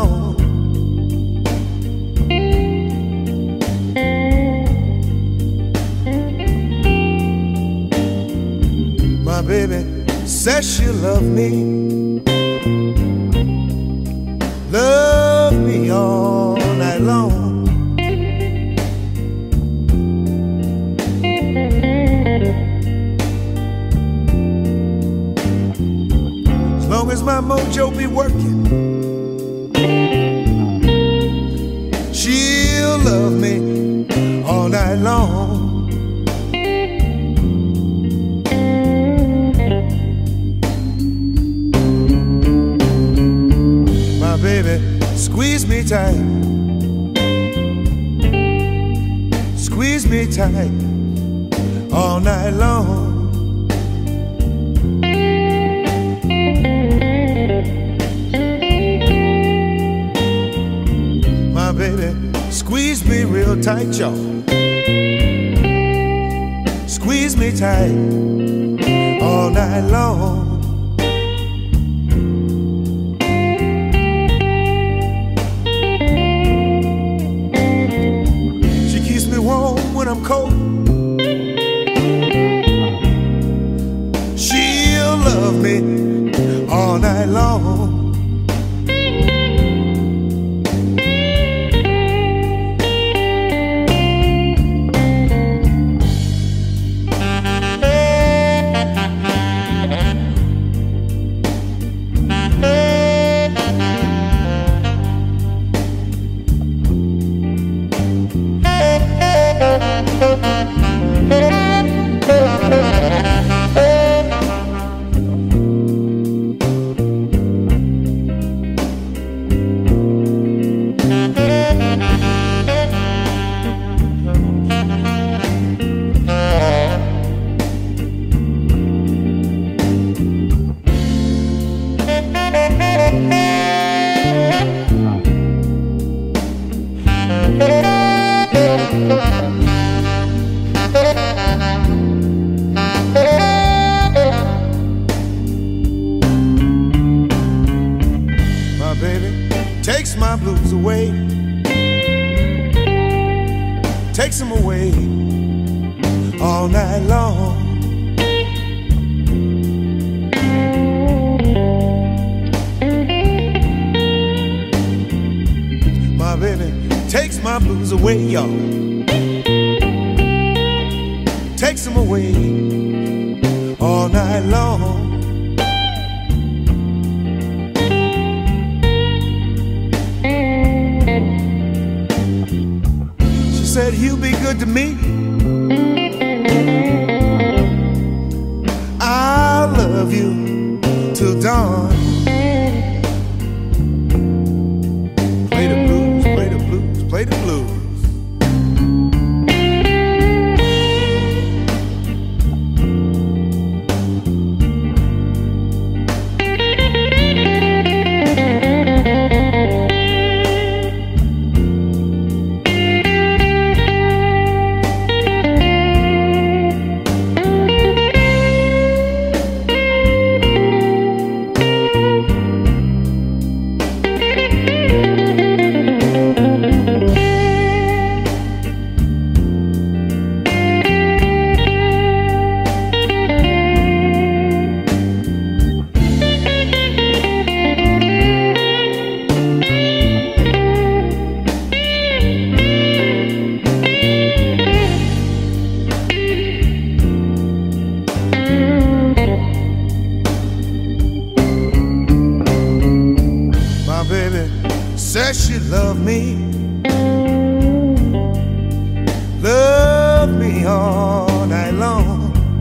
long. My baby says she'll love me all night long. As long as my mojo be working, she'll love me all night long. My baby, squeeze me tight, squeeze me tight all night long. My baby, squeeze me real tight, y'all. Squeeze me tight all night long. She keeps me warm when I'm cold. She'll love me all night long. My baby takes my blues away, takes them away all night long. My baby takes my blues away, y'all, takes them away all night long. She said, "You be good to me, I'll love you till dawn." Play the blues, play the blues, play the blues. My baby says she love me all night long.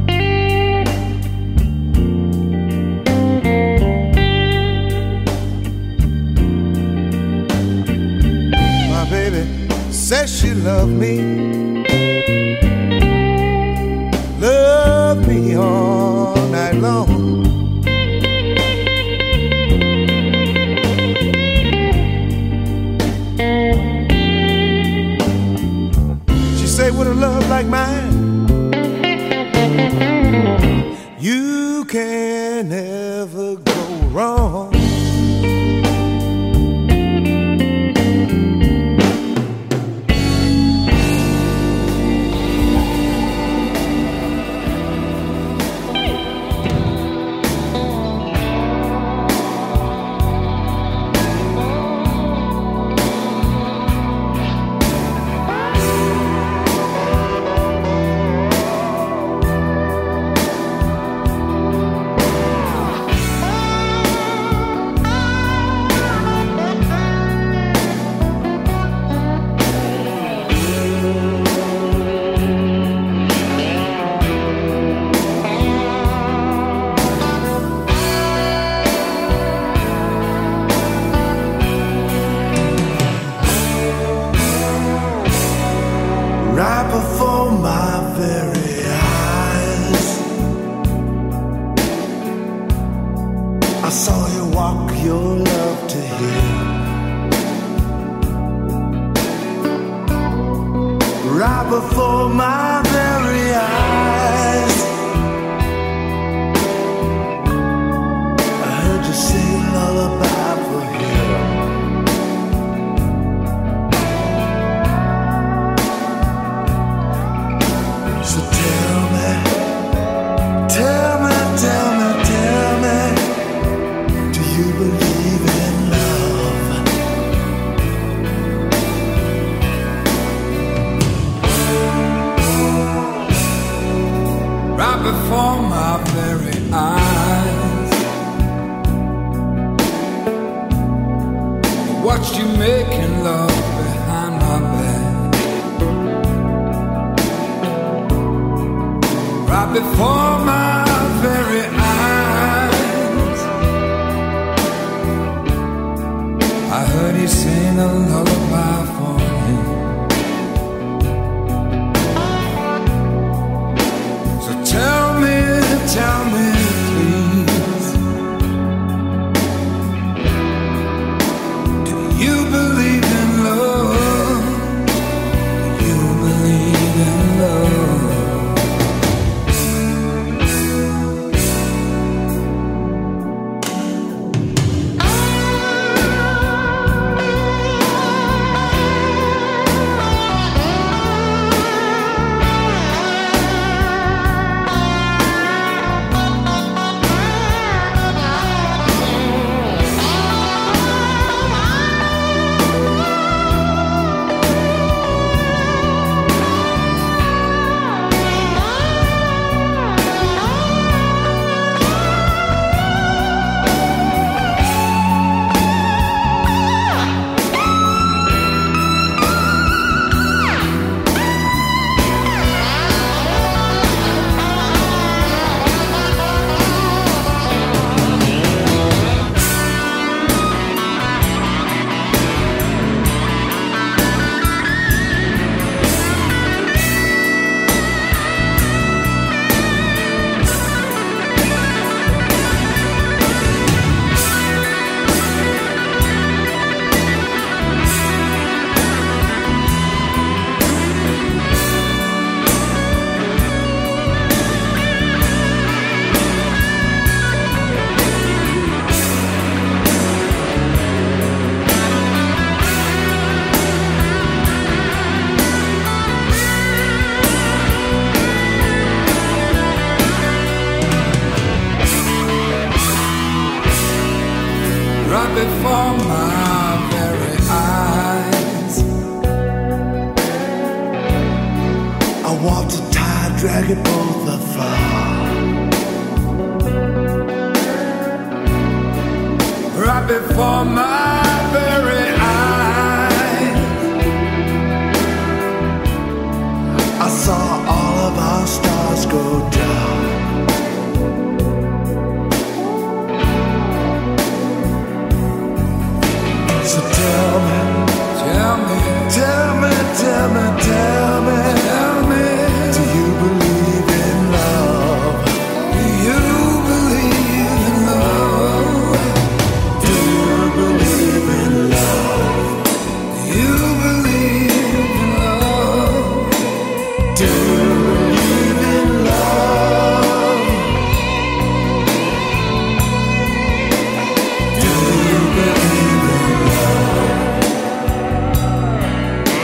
My baby says she love me all night long. Say with a love like mine, you can never go wrong. before my very eyes. I heard you sing a lullaby for him. So tell me, tell me, tell me, tell me, do you believe in love? Right before my very eyes, I watched you making love behind my back. Right before my very eyes, I heard you sing a lullaby for him. So tell me, please, do you believe in love? Do you believe in love? Right before my very eyes, I walked a tide, dragging both afar. right before my very eyes, I saw all of our stars go down. So tell me, tell me, tell me, tell me, tell me, tell me, do you believe in love? do you believe in love? Do you believe in love? Do you believe in love? Do you believe in love? Do you believe in love?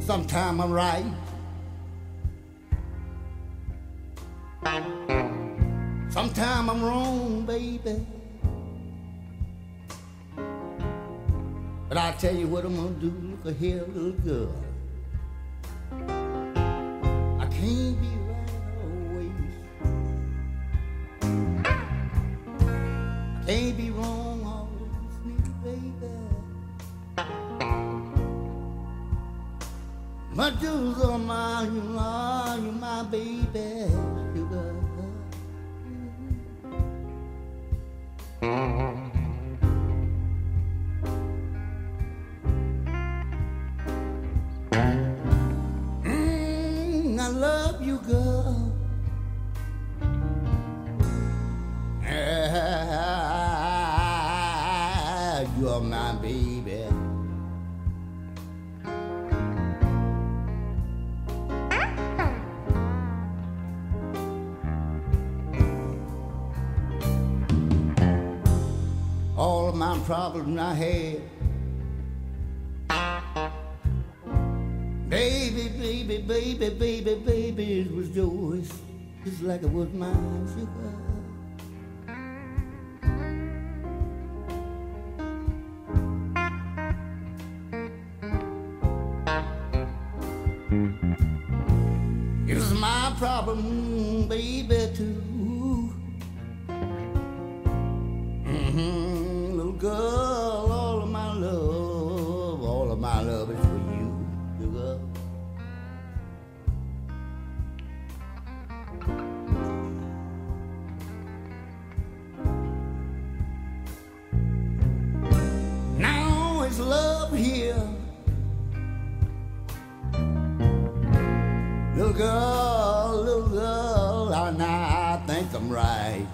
Sometime I'm right. Sometime I'm wrong, baby. But I tell you what I'm gonna do. Look here, little girl. I can't be right always. I can't be wrong always, sweet baby. My jewels are mine, you are, you my baby, sugar. I love you, girl. You're my baby. All of my problems I had, baby, baby, baby, baby, baby, it was yours, just like it was mine, sugar. It was my problem, baby, too. Little girl, all of my love is for you, sugar. Now it's love here. Little girl, now I think I'm right.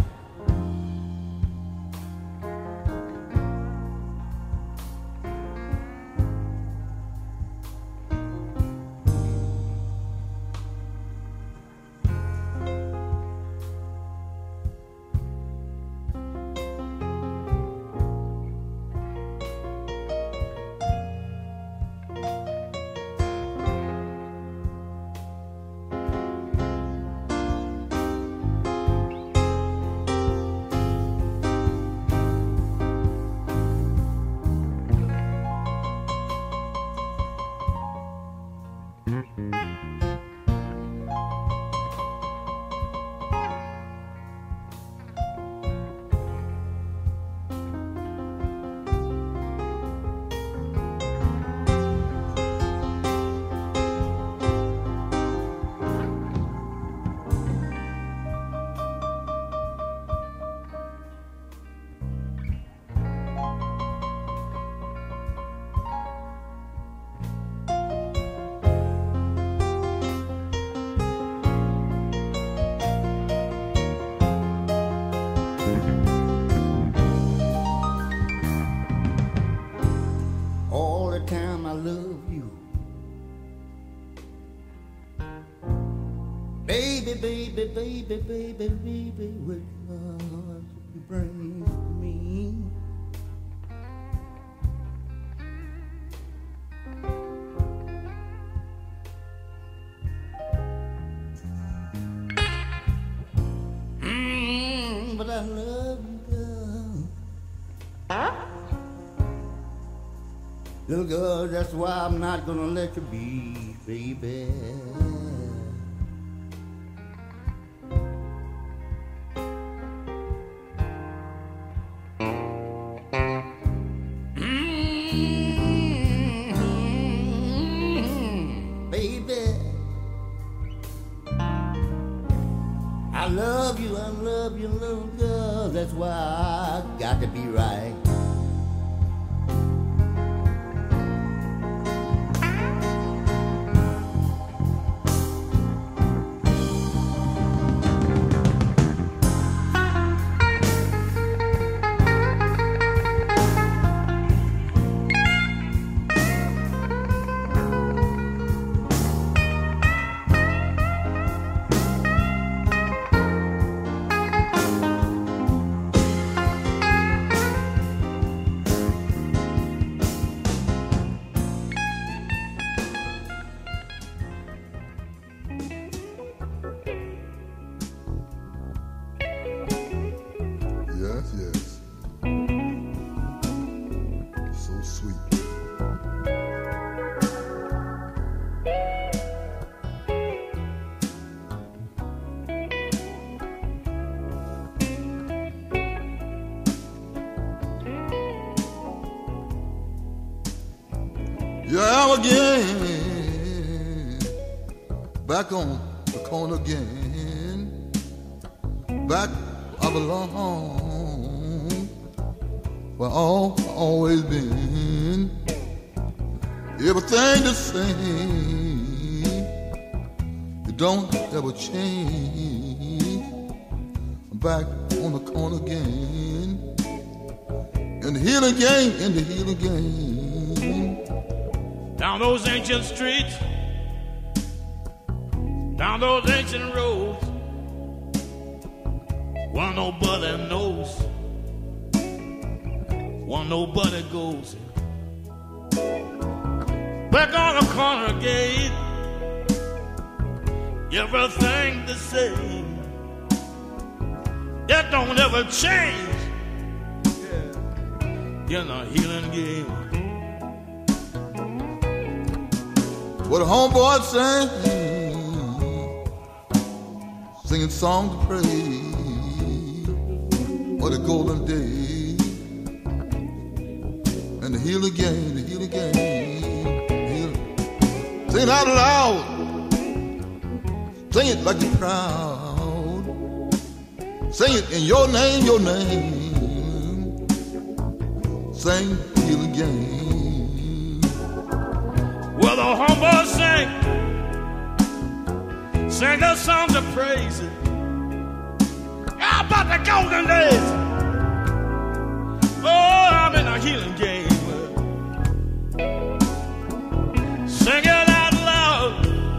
All the time I love you, baby, baby, baby, baby, baby, what love you bring to me. But I love you, girl. Little girl, that's why I'm not gonna let you be, baby. Baby, I love you, little girl. That's why I got to be right. Here I am again, back on the corner again, back where I belong, where I've always been. Everything the same, it don't ever change. I'm back on the corner again, in the healing game, in the healing game. Down those ancient streets, down those ancient roads, one nobody knows, one nobody goes. Back on the corner again, everything the same, it don't ever change. In a healing game. What a homeboy sang, singing songs of praise for the golden day, and the healing game, the healing game. Sing it out loud, sing it like you're proud, sing it in your name, your name. Sing healing game. Well, the homeboys sing their songs of praise. How about the golden days? Oh, I'm in a healing game. Sing it out loud.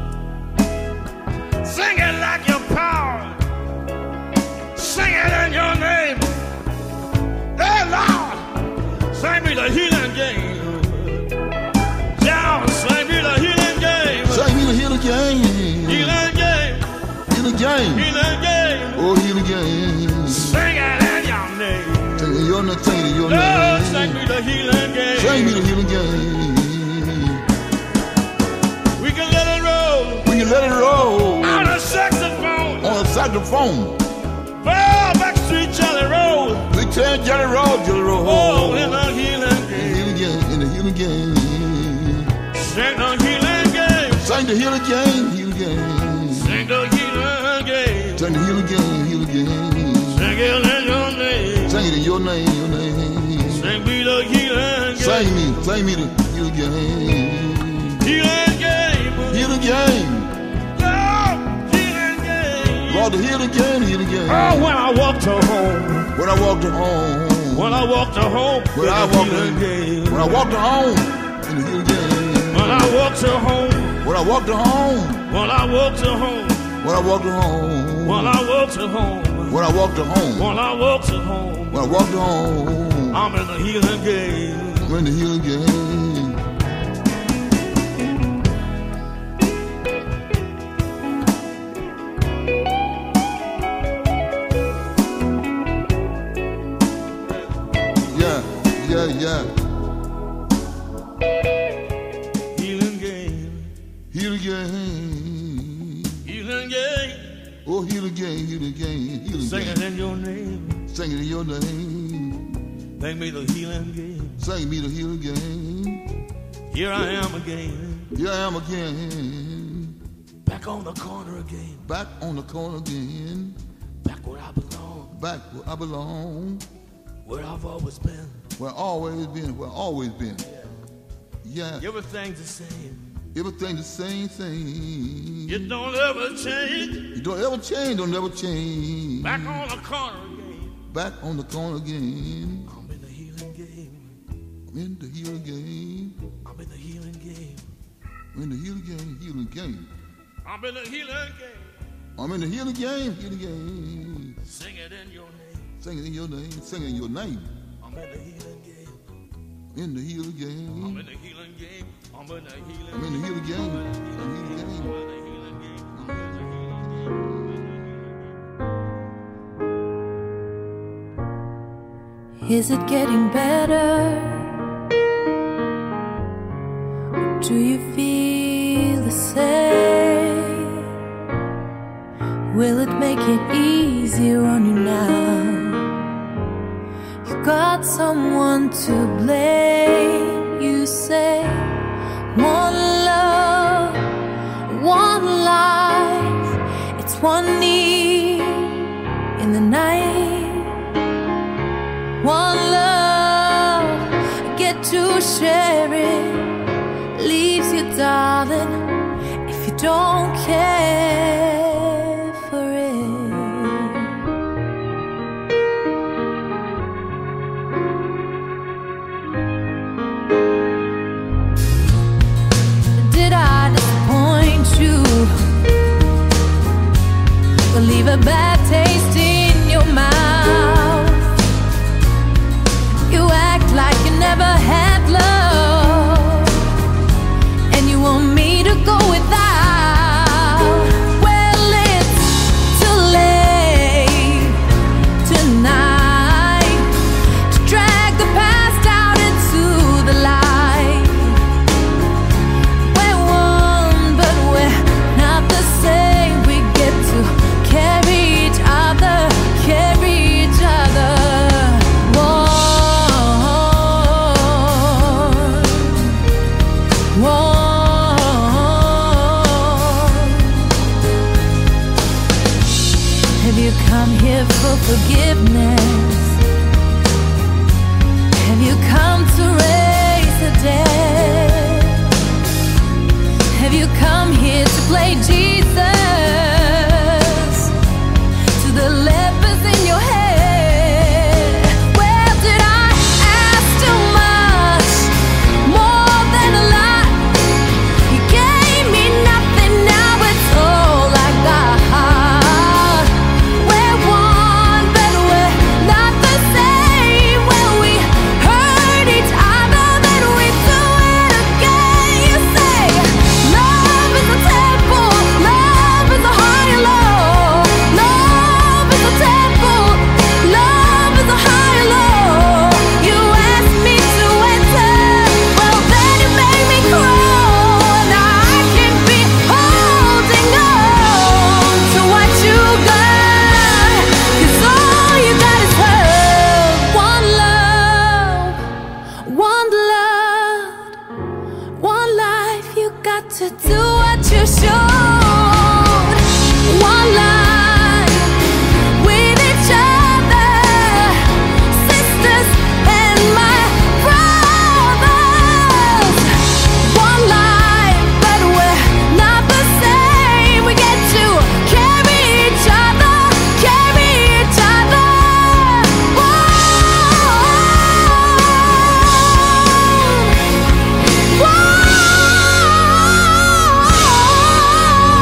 Sing it like your power. Sing it in your name. Hey, Lord. Sing me the healing game. Down, sing me the healing game. Sing me the healing game. Healing game. Healing game. Healing game. Oh, healing game. Sing it in your name. Sing it in your name. Sing it in your Lord, name. sing me the healing game. Sing me the healing game. We can let it roll. We can let it roll. On a saxophone. On a saxophone. Oh, Backstreet Jelly Roll. We tell Jelly Roll, Jelly Roll. Oh, in the healing game. In the healing game. Sing the healing game. Sing the healing game, healing game. Sing the healing game. Sing the healing game, healing game. Sing it in your name. Sing it in your name, your name. Sing me the healing game. Sing me the healing game. Healing game. Healing game. Lord, healing game. Lord, the healing game, healing game. Oh, when I walked her home. When I walked her home. When I walked her home. When I walked her home. When I walked her home. In the healing game. When I walked her home. When I walked her home. When I walked her home. When I walked her home. When I walked her home. When I walked her home. When I walked her home. When I walked her home. I'm in the healing game. I'm in the healing game. Yeah. Healing game. Healing game. Healing game. Oh, healing game, healing game, healing Sing game. it in your name. Sing it in your name. Sing me the healing game. Sing me the healing game. Here I am again. Here I am again. Back on the corner again. Back on the corner again. Back where I belong. Back where I belong. Where I've always been. Where I've always been. Where I've always been. Yeah. Everything's the same. Everything the same thing. It don't ever change. You don't ever change, don't ever change. Back on the corner again. Back on the corner again. I'm in the healing game. I'm in the healing game. I'm in the healing game. I'm in the healing game, healing game. I'm in the healing game. I'm in the healing game, healing game. Sing it in your name. Sing it in your name, sing it in your name. I'm in the healing game. In the healing game. I'm in the healing game. I'm in the healing game. I'm in the healing game. I'm in the I'm in the healing game. healing game. I'm in the healing game. Is it getting better? Or do you feel the same? Will it make it easier on you now? You got someone to blame, you say. share it leaves you, darling, if you don't care for it. Did I disappoint you? Or leave a bad taste in your mouth? You act like you never had love, and you want me to go without. Well, it's too late tonight to drag the past out into the light. We're one, but we're not the same. We get to carry each other, carry each other. Have you come here for forgiveness? Have you come to raise the dead? Have you come here to play Jesus to the lepers in your head? Well, did I ask too much? More than a lot. You gave me nothing, now it's all I got. We're one, but we're not the same. Well, we hurt each other, then we do it again. You say love is a temple, love is a high and low. Love is a temple, love is a high and low. You asked me to enter, well then you made me crawl. Now I can't be holding on to what you got, 'cause all you got is love. One love, one blood, one life. You got to do what you should. One life with each other, sisters and my brothers. One life, but we're not the same. We get to carry each other, carry each other. One.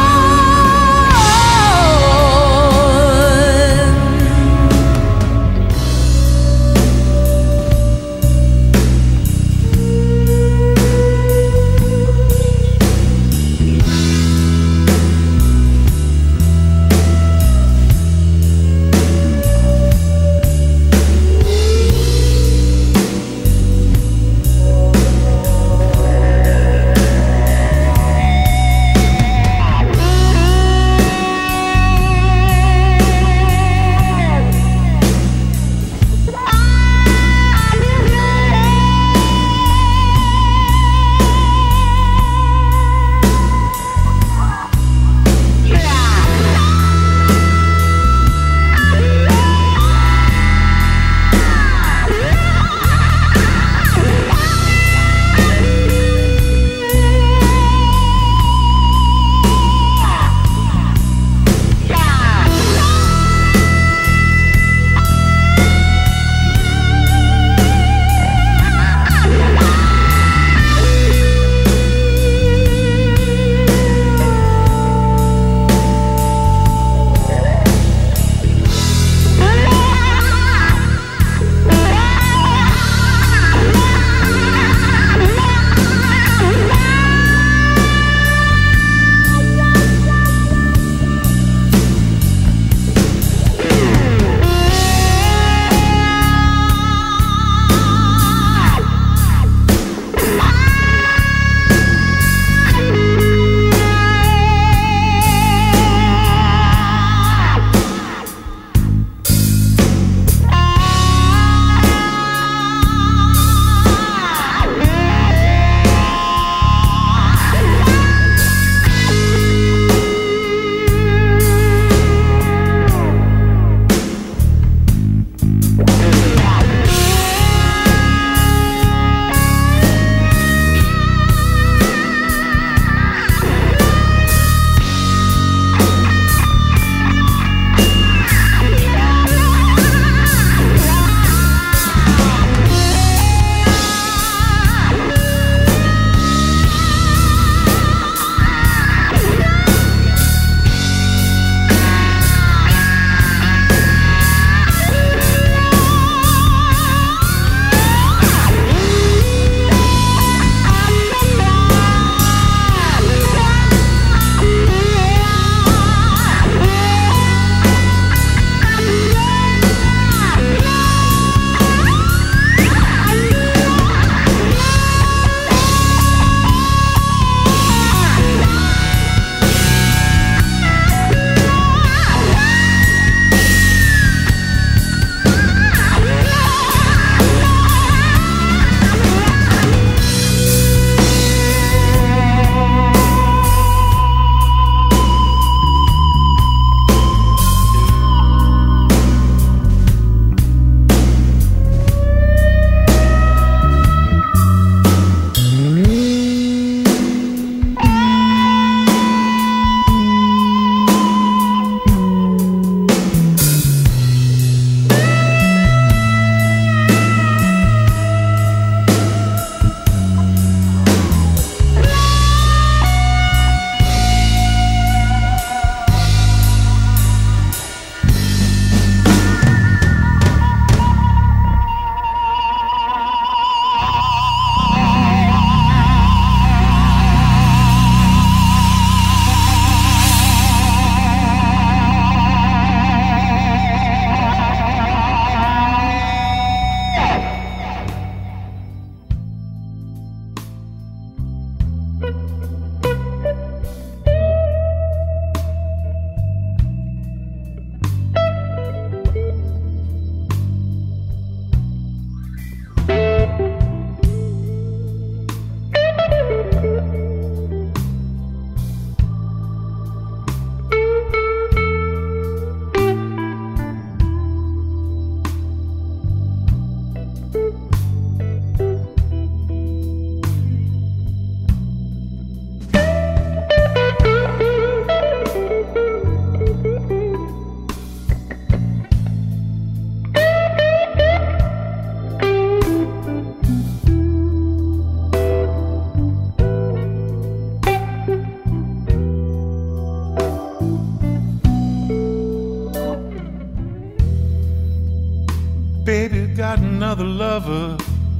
another lover.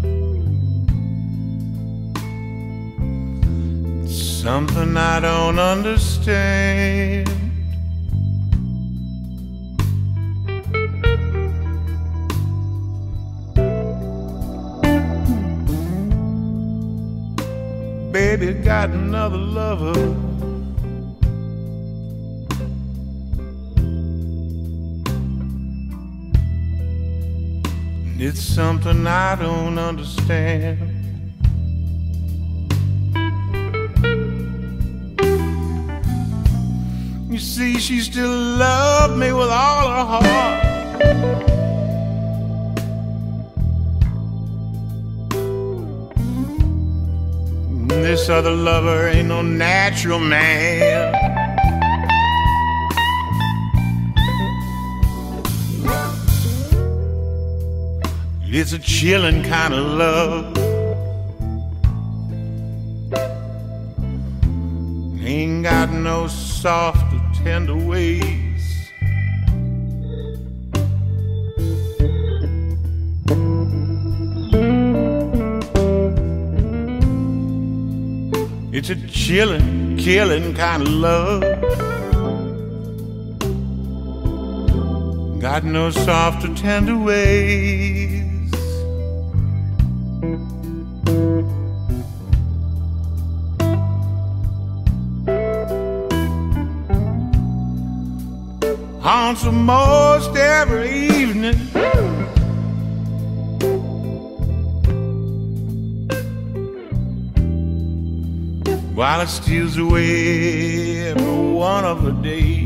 Something I don't understand. Baby got another lover. It's something I don't understand. You see, she still loved me with all her heart. This other lover ain't no natural man. It's a chilling kind of love. Ain't got no soft or tender ways. It's a chilling, killing kind of love. Got no soft or tender ways. Haunts almost every evening. While it steals away every one of the days.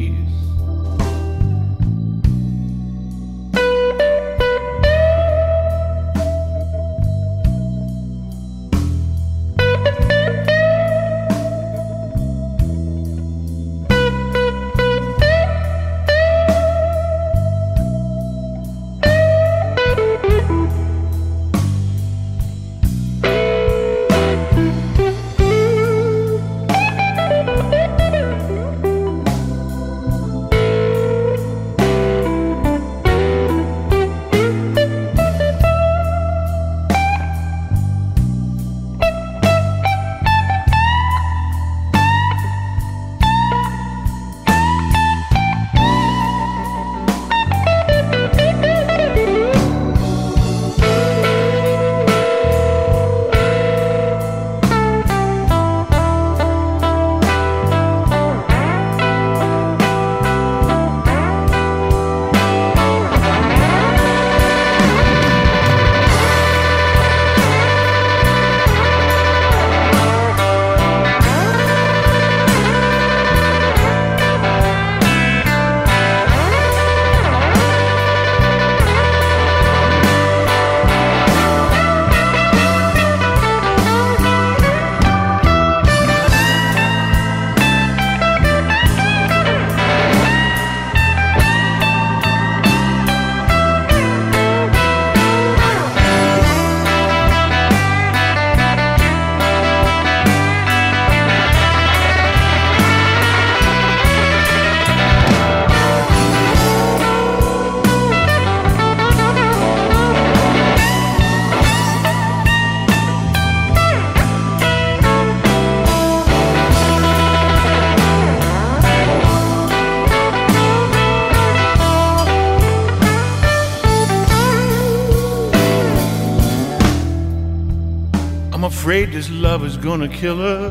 Afraid this love is gonna kill her.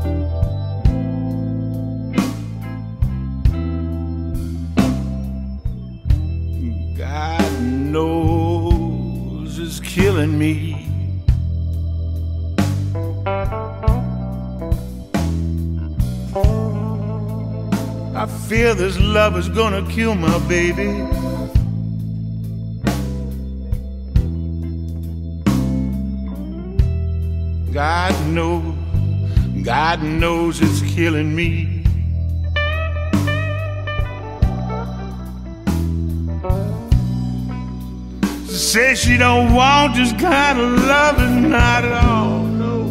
God knows it's killing me. I fear this love is gonna kill my baby. God knows it's killing me. She says she don't want this kind of loving, not at all, no.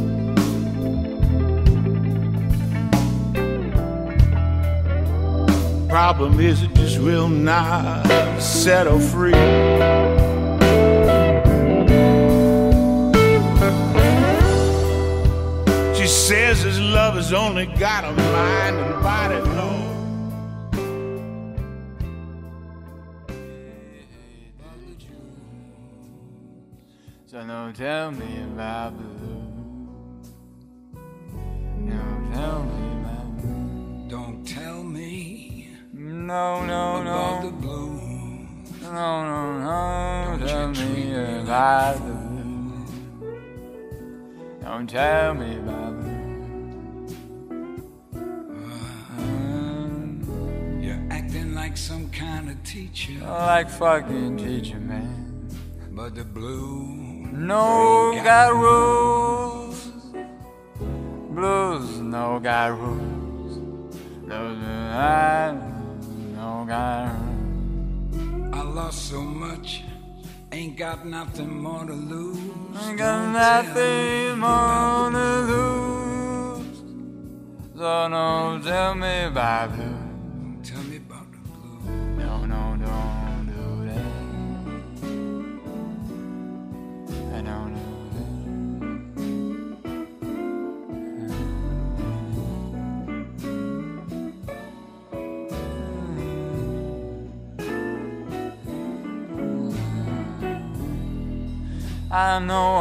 Problem is it just will not set her free. says his love has only got a mind and body, Lord. So no, tell me about blue. No, tell me about blue. Don't tell me No, no, about no. the blue. No, no, no. Don't Tell you treat me me about like the blue. Don't tell me about blue. You're acting like some kind of teacher, Like fucking teacher, man. but the blue No ain't got rules. Blues no got rules. Blues no got rules. I lost so much, ain't got nothing more to lose. Ain't got Don't nothing tell more me to about lose. So no, tell me about blue. the- Tell me about the blue. No, no, don't do that. I don't know that. I know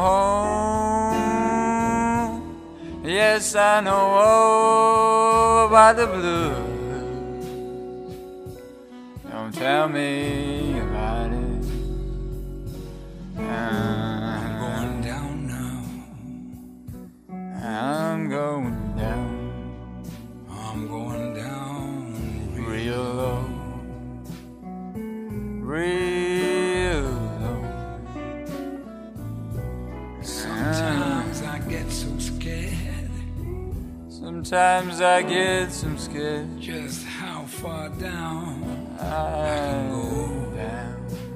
home. Yes, I know all about the blues. Don't tell me about it. I'm going down now. I'm going down I'm going down real low, real low. Sometimes I get so scared Sometimes I get some scared. just how far down I go down.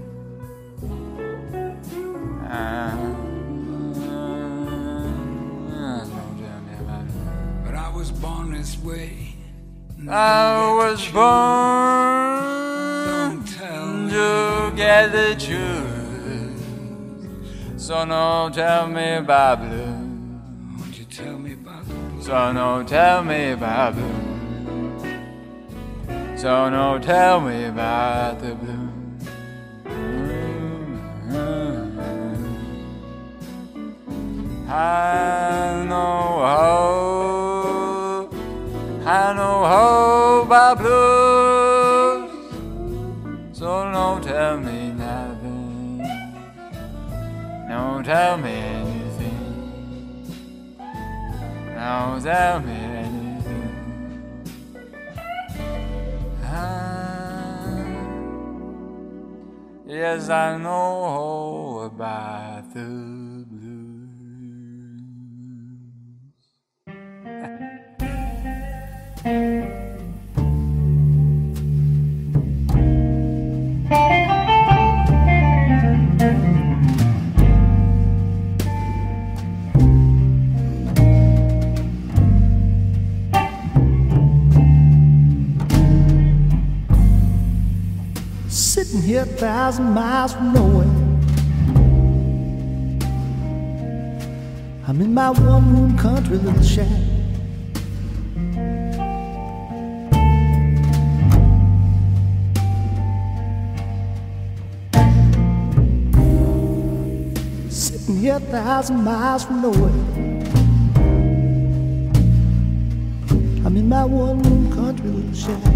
Don't tell me about it. But I was born this way. I was born Don't tell me to get the truth. So no, tell me about blue. Won't you tell me about the blue? So no, tell me about blue. So no, tell me about the blue. I know how about blues. So no, tell me nothing. No, tell me anything. No, tell me anything. Yes, I know about the blues. Sitting here 1,000 miles from nowhere, I'm in my one-room country little shack. Sitting here 1,000 miles from nowhere, I'm in my one-room country little shack.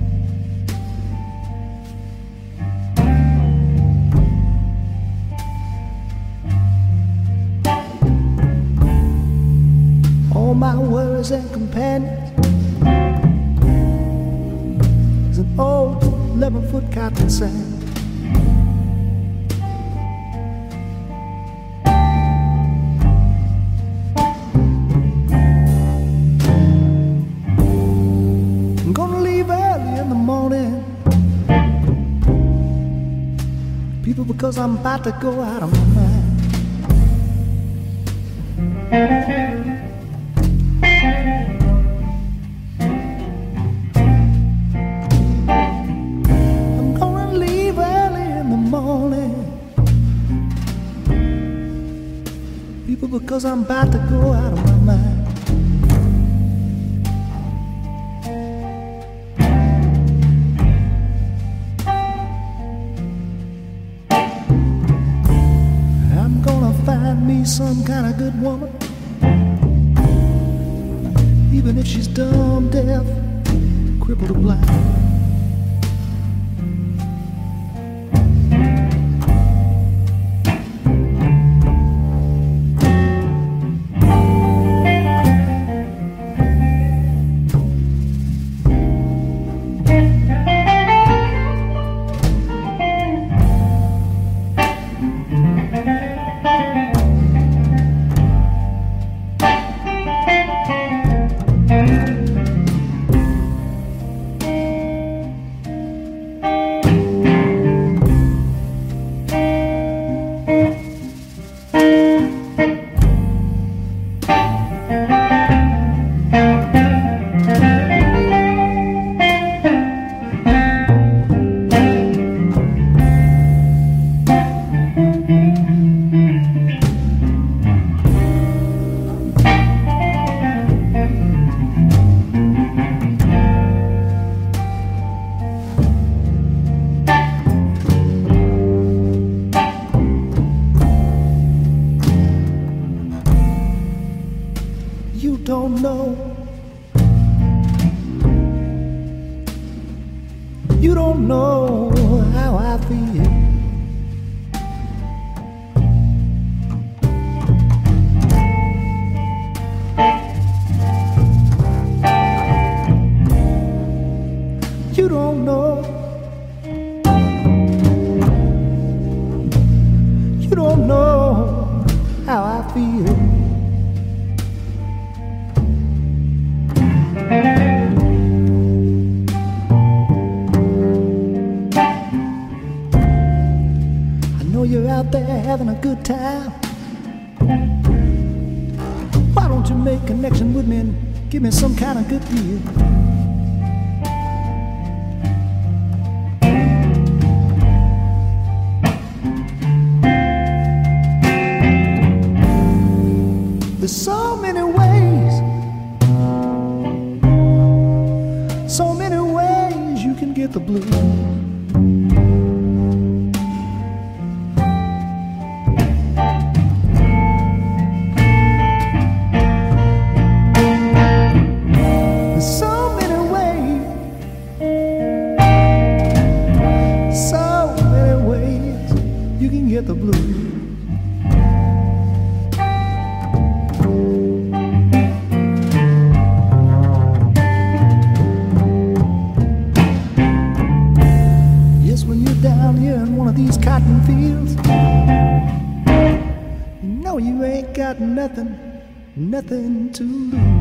All my worries and companions is an old 11-foot cotton sand. I'm gonna leave early in the morning, people, because I'm about to go out of my mind. I'm gonna leave early in the morning, people, because I'm about to go out of my mind. good woman, even if she's dumb, deaf, crippled or blind. You don't know how I feel. You don't know. You don't know how I feel. You're out there having a good time. Why don't you make connection with me and give me some kind of good deal? There's so many ways you can get the blues. Get the blues. Yes, when you're down here in one of these cotton fields, you know you ain't got nothing to lose.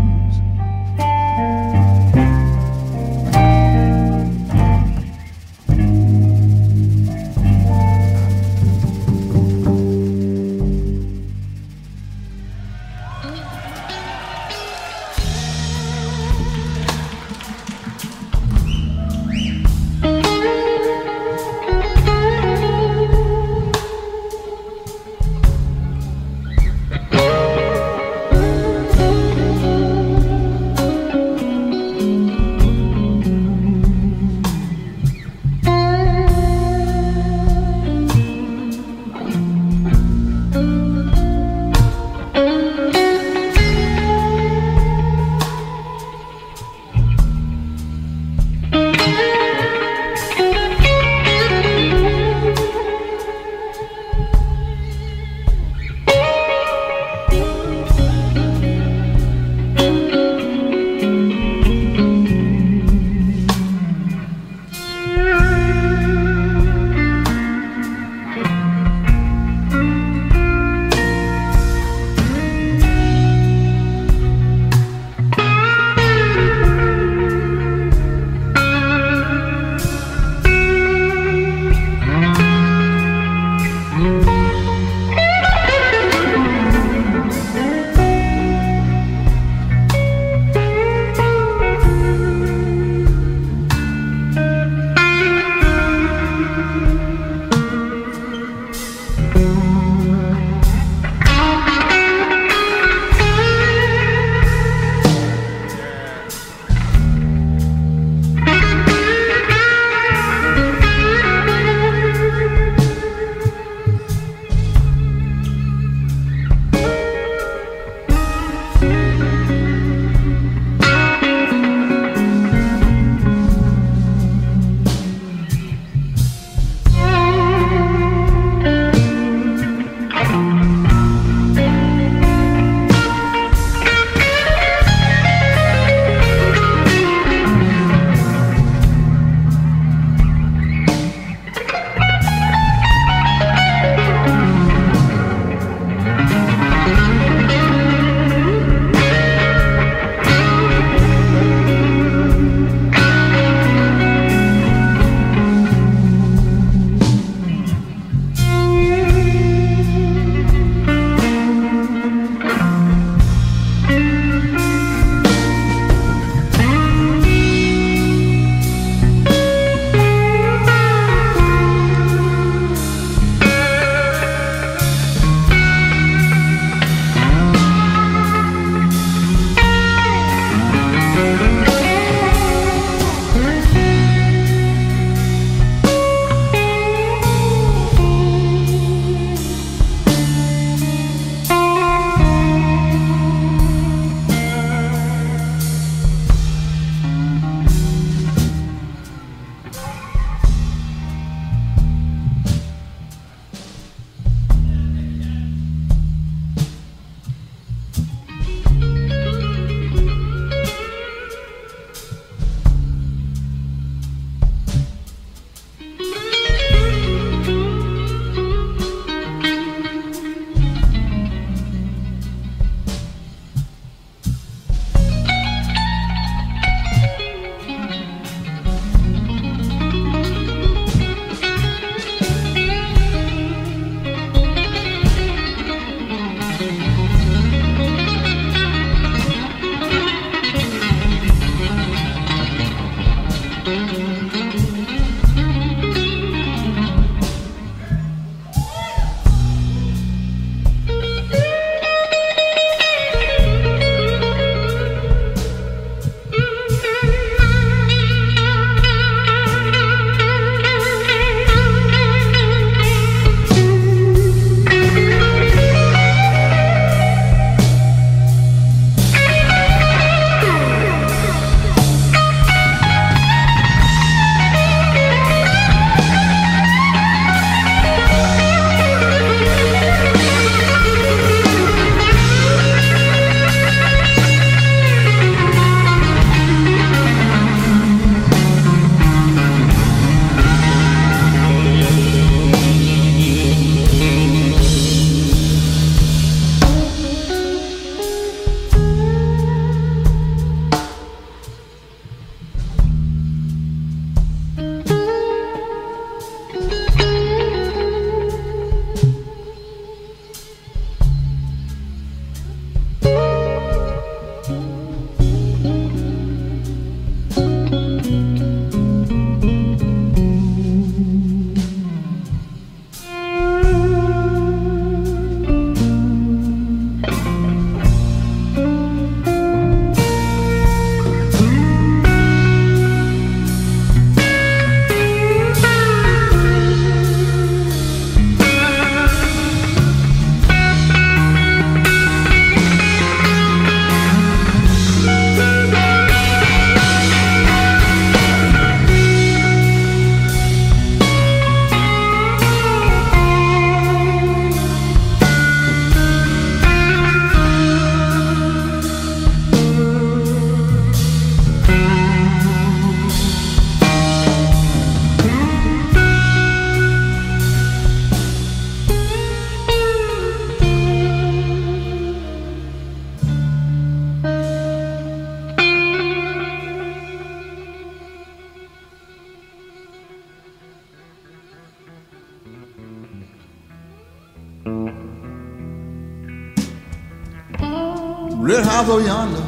red house over yonder,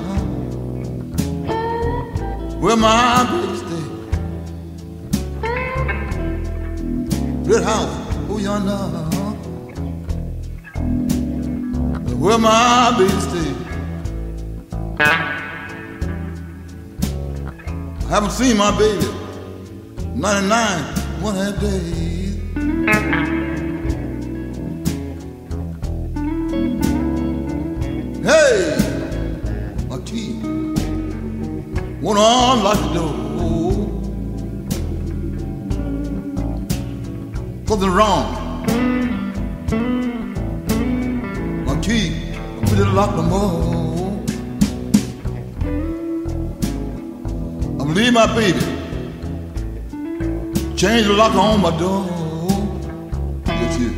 where my baby stay. Red house over yonder, where my baby stay. I haven't seen my baby 99 1/2 days. Hey, my key won't unlock the door. Something wrong. My key, I put it lock no more. I'm leaving my baby. Change the lock on my door. That's it.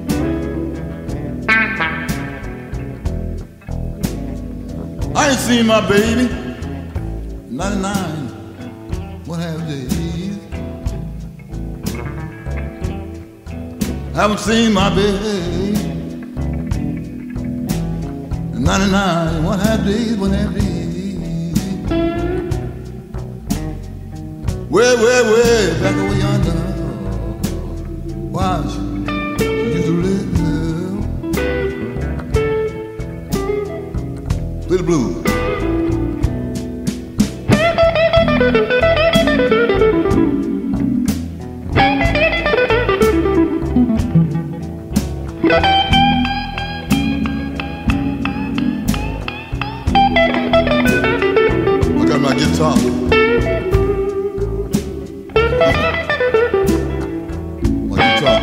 I ain't seen my baby 99 1/2 days. I haven't seen my baby 99 1/2 days, 1/2 days. Way back over yonder, watch you to live. Play the blues. I got my guitar. My guitar.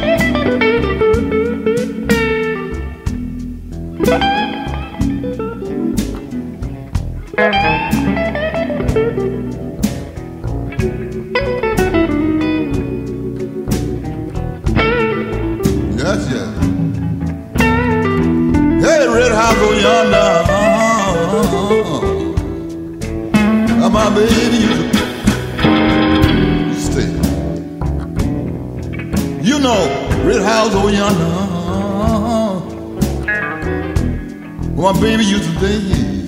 Yes, yes. Hey, red house over yonder. My baby, you stay. You know, red house over yonder. My baby used to stay.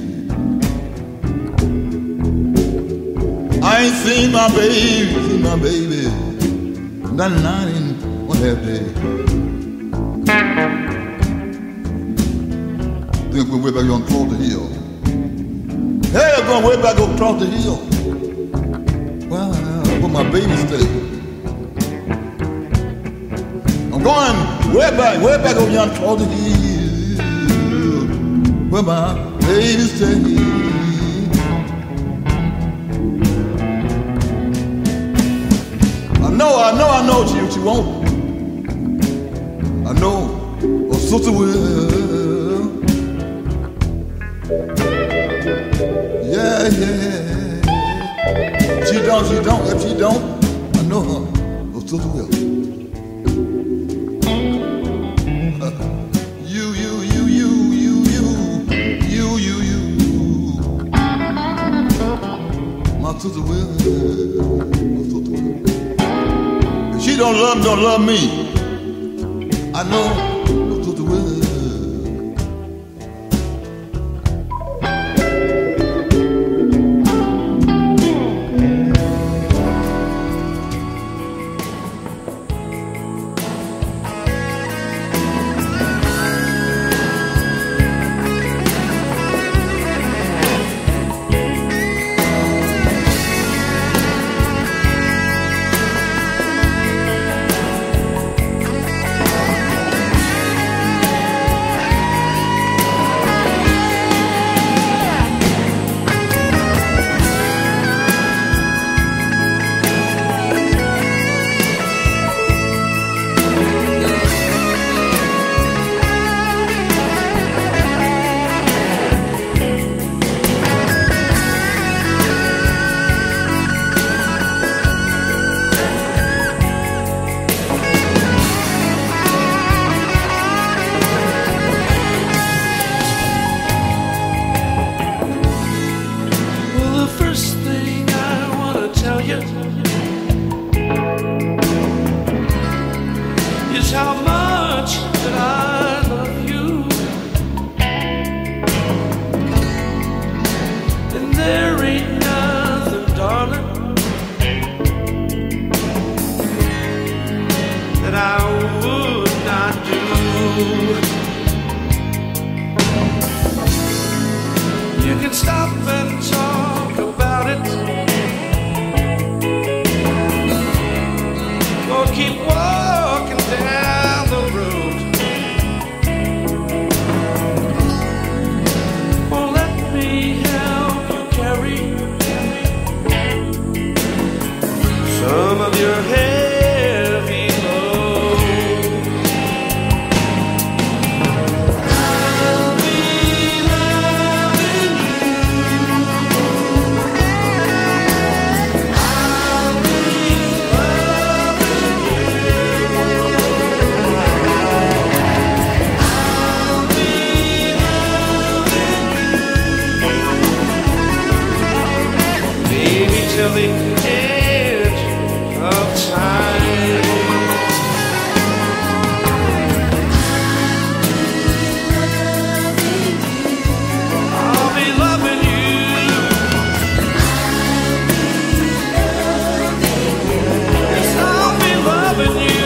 I ain't seen my baby 99 1/2 days. Think we're way back on Clover Hill. Hey, I'm going way back across the hill. Wow, where my baby stay. I'm going way back over yonder across the hill, where my baby stay. I know what you want. I know, oh sister will. Yeah. She don't. If she don't, I know her. Oh, sister will. You. My sister will. If she don't love me, I know. Oh, sister will. till the edge of time. I'll be loving you. Yes, I'll be loving you.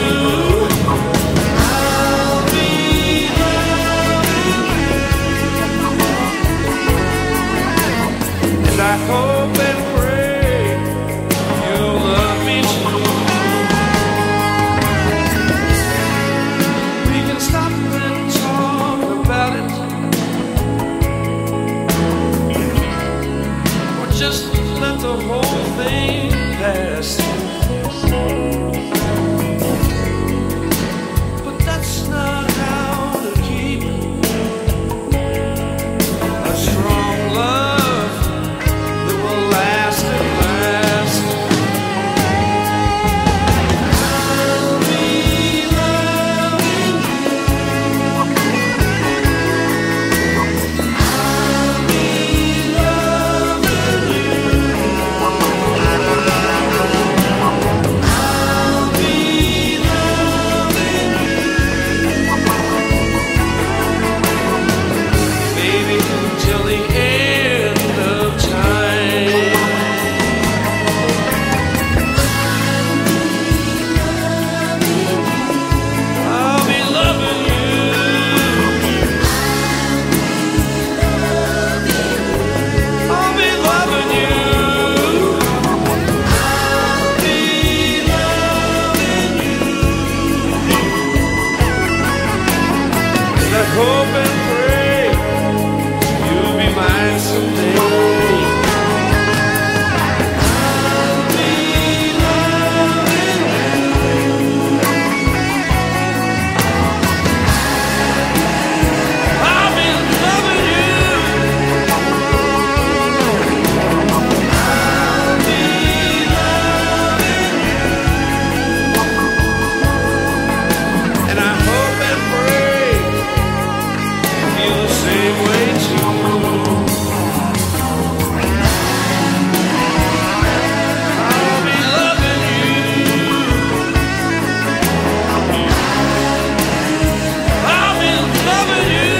I'll be loving you. And I hope and pray you love me too. We can stop and talk about it, or just let the whole thing pass. But that's not how to keep a strong love that will last and last. I'll be loving you. I'll be loving you. I'll be loving you. Baby, till the end of time. I'll be loving you. I'll be loving you. I'll be loving you. And I hope and pray you'll be mine someday. I'll be loving you. I'll be loving you. I'll be loving you. And I hope and pray you feel the same way too. I'll be loving you. I'll be loving you.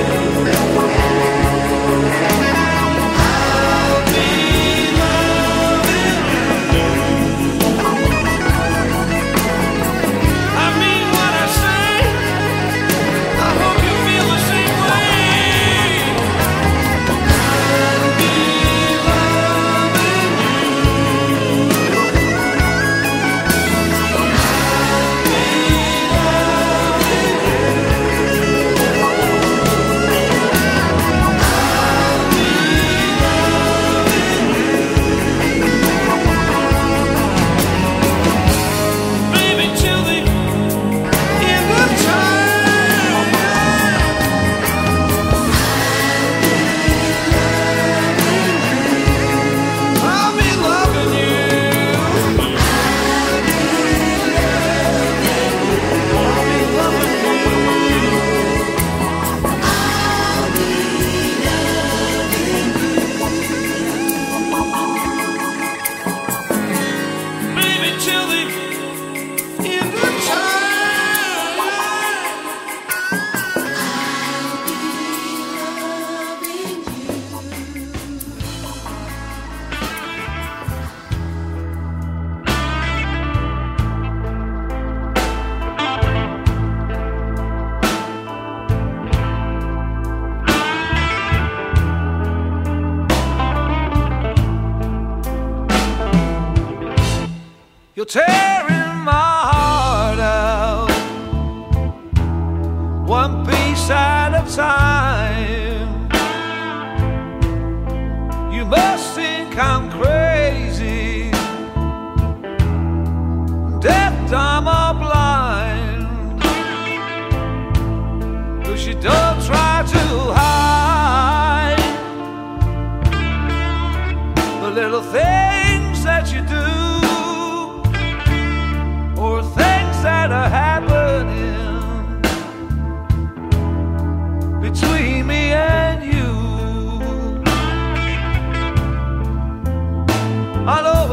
I'll be loving you. I mean what I say. I hope you feel the same way. I'll be loving you. Baby, till the end of time. I'll be loving you. I'll be loving you. Baby, till the end of time. You're tearing my heart out, one piece at a time. You must think I'm crazy, deaf, dumb, or blind, 'cause you don't try to hide the little things that you do, or things that are happening between me and you. I know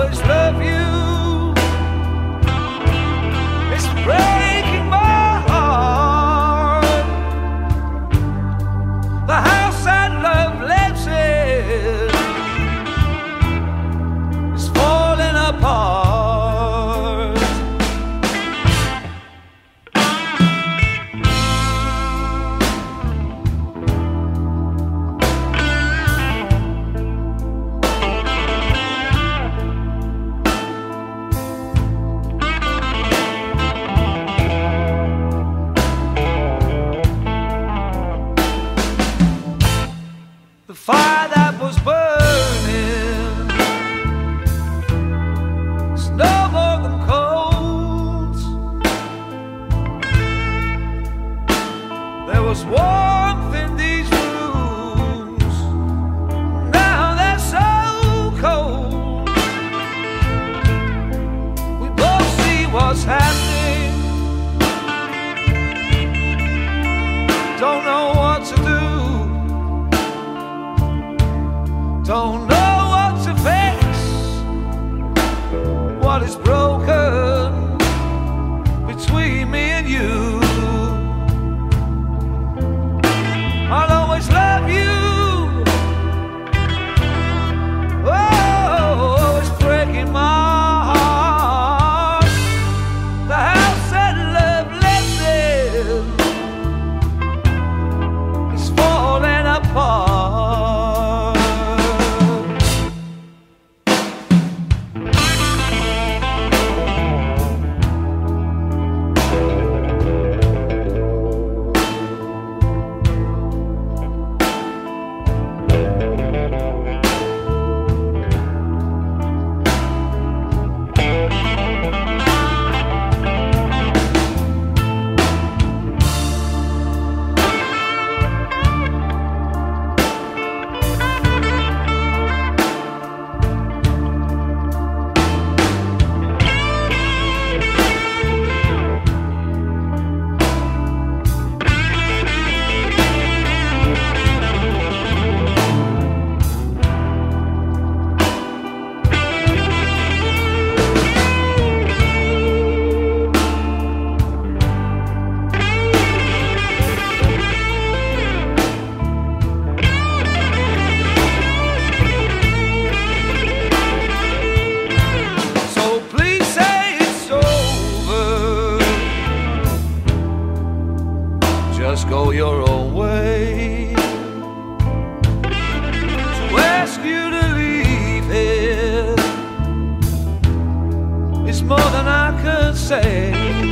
say.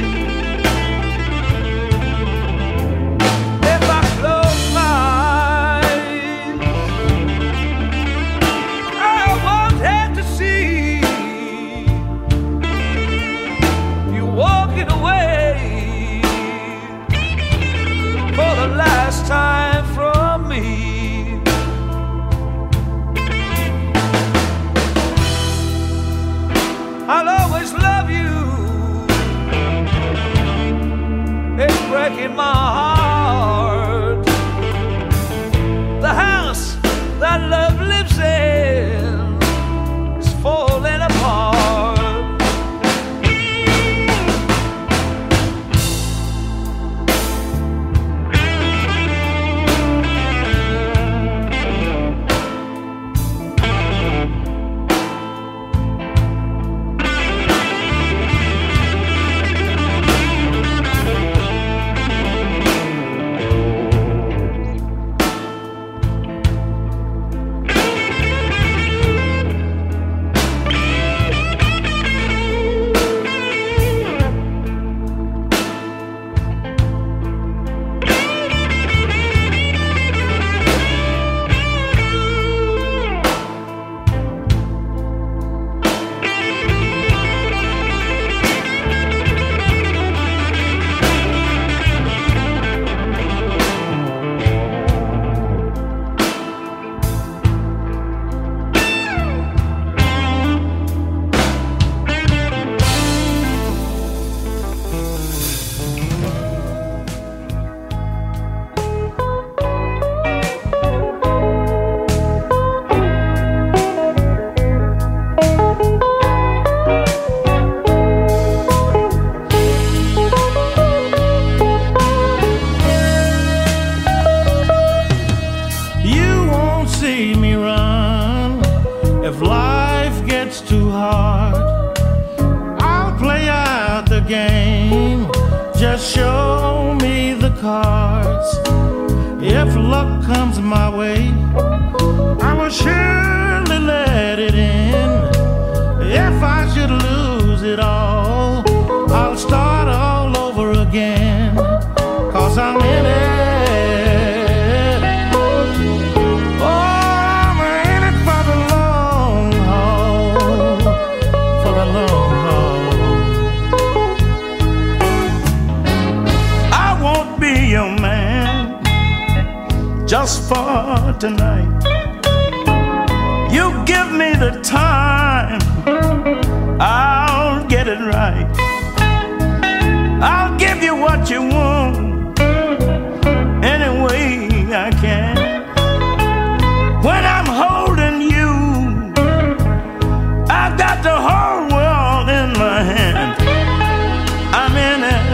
If I close my eyes, I won't have to see you walking away for the last time from me. I'll always love you. It's breaking my heart. The house that love lives in is falling apart. Just for tonight, you give me the time, I'll get it right. I'll give you what you want any way I can. When I'm holding you, I've got the whole world in my hand. I'm in it,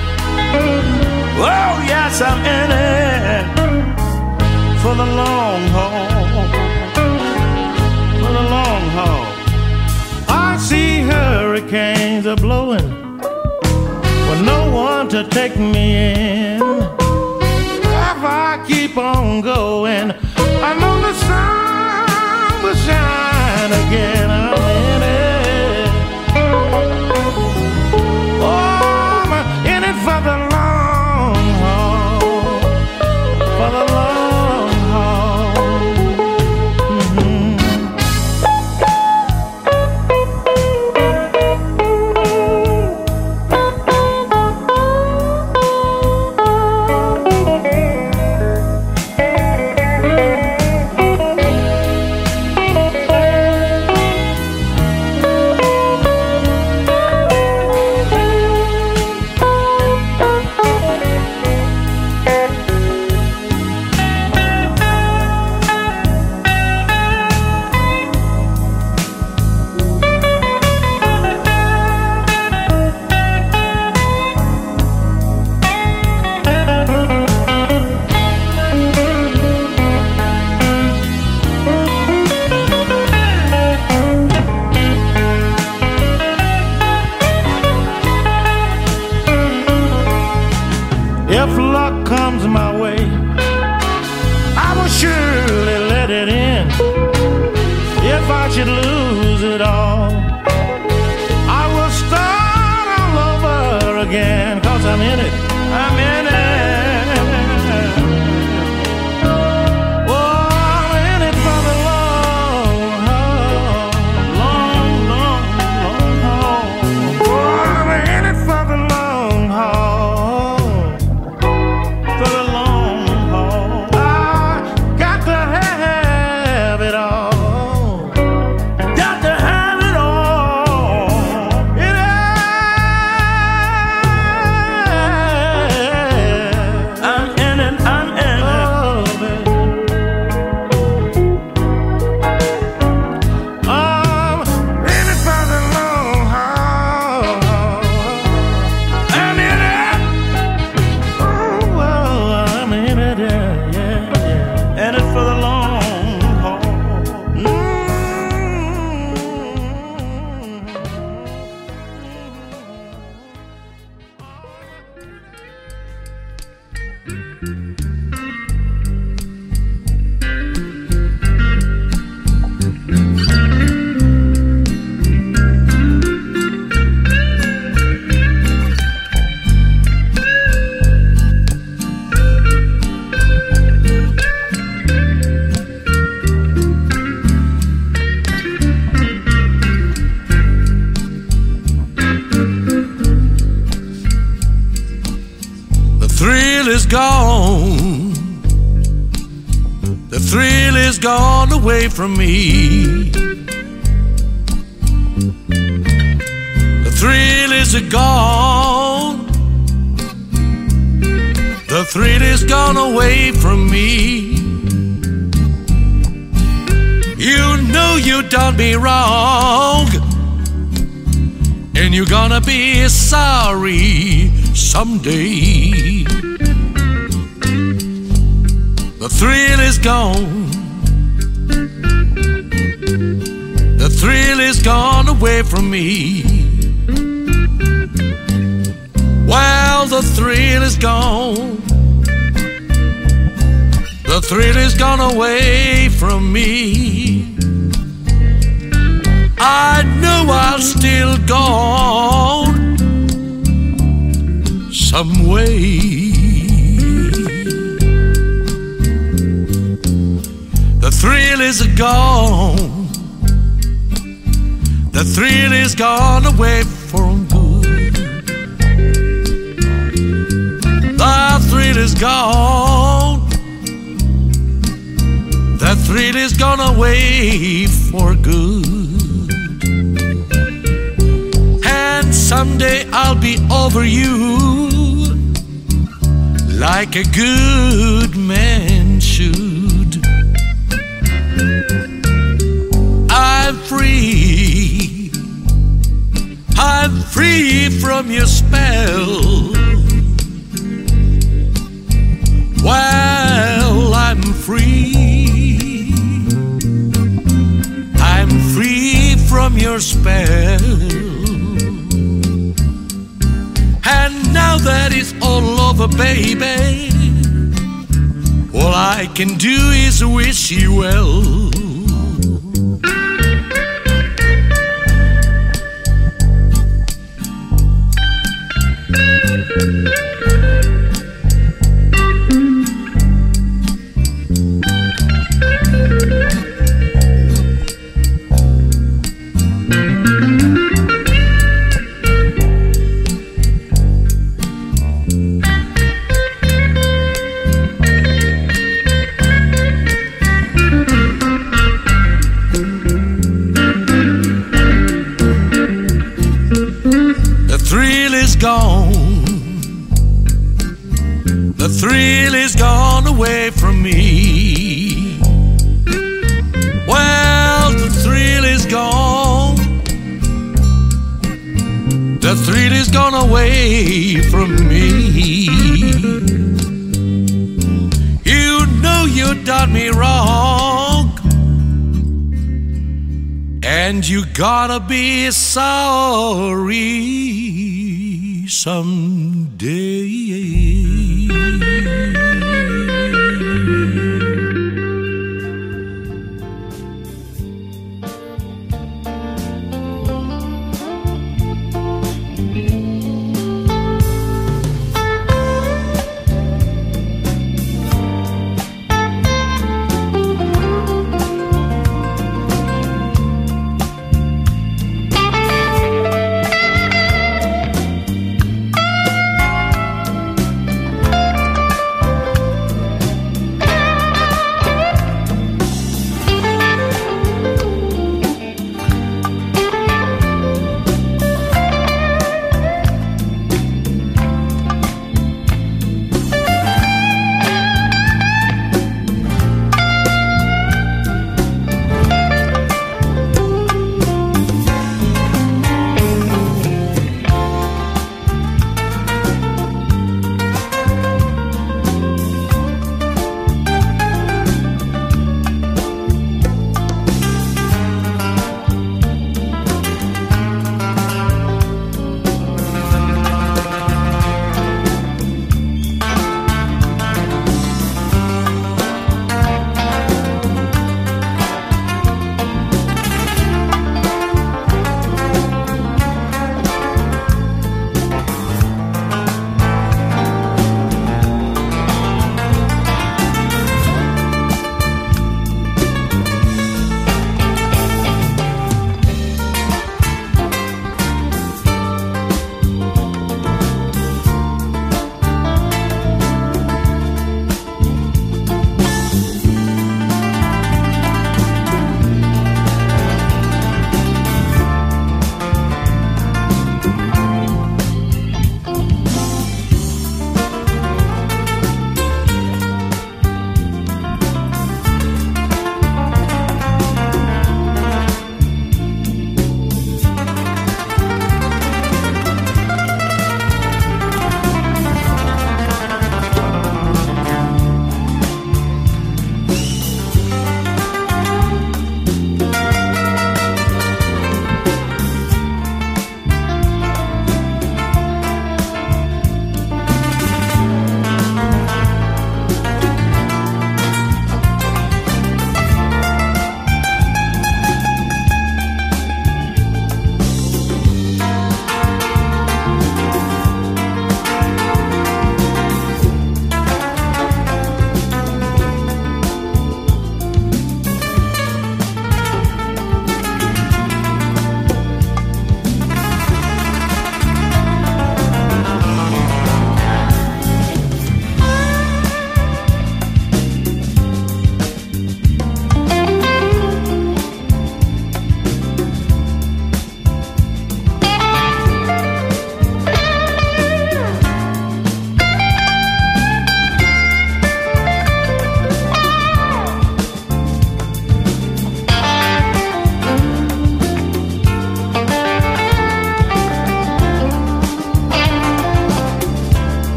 oh yes, I'm in it. For the long haul, for the long haul. I see hurricanes are blowing with no one to take me in. If I keep on going, I know the sun will shine again. I'm in it. Oh, I'm in it for the long haul, for the long. is gone. The thrill is gone away from me. The thrill is gone. The thrill is gone away from me. You know you done me wrong, and you're gonna be sorry someday. The thrill is gone. The thrill is gone away from me. Well, the thrill is gone. The thrill is gone away from me. I know I'll still go on some way. The thrill is gone. The thrill is gone away from good. The thrill is gone. The thrill is gone away for good. And someday I'll be over you like a good man should. I'm free. I'm free from your spell. Well, I'm free. I'm free from your spell. And now that it's all over, baby, all I can do is wish you well. The thrill is gone. The thrill is gone away from me. Well, the thrill is gone. The thrill is gone away from me. You know you done me wrong, and you gotta be sorry someday.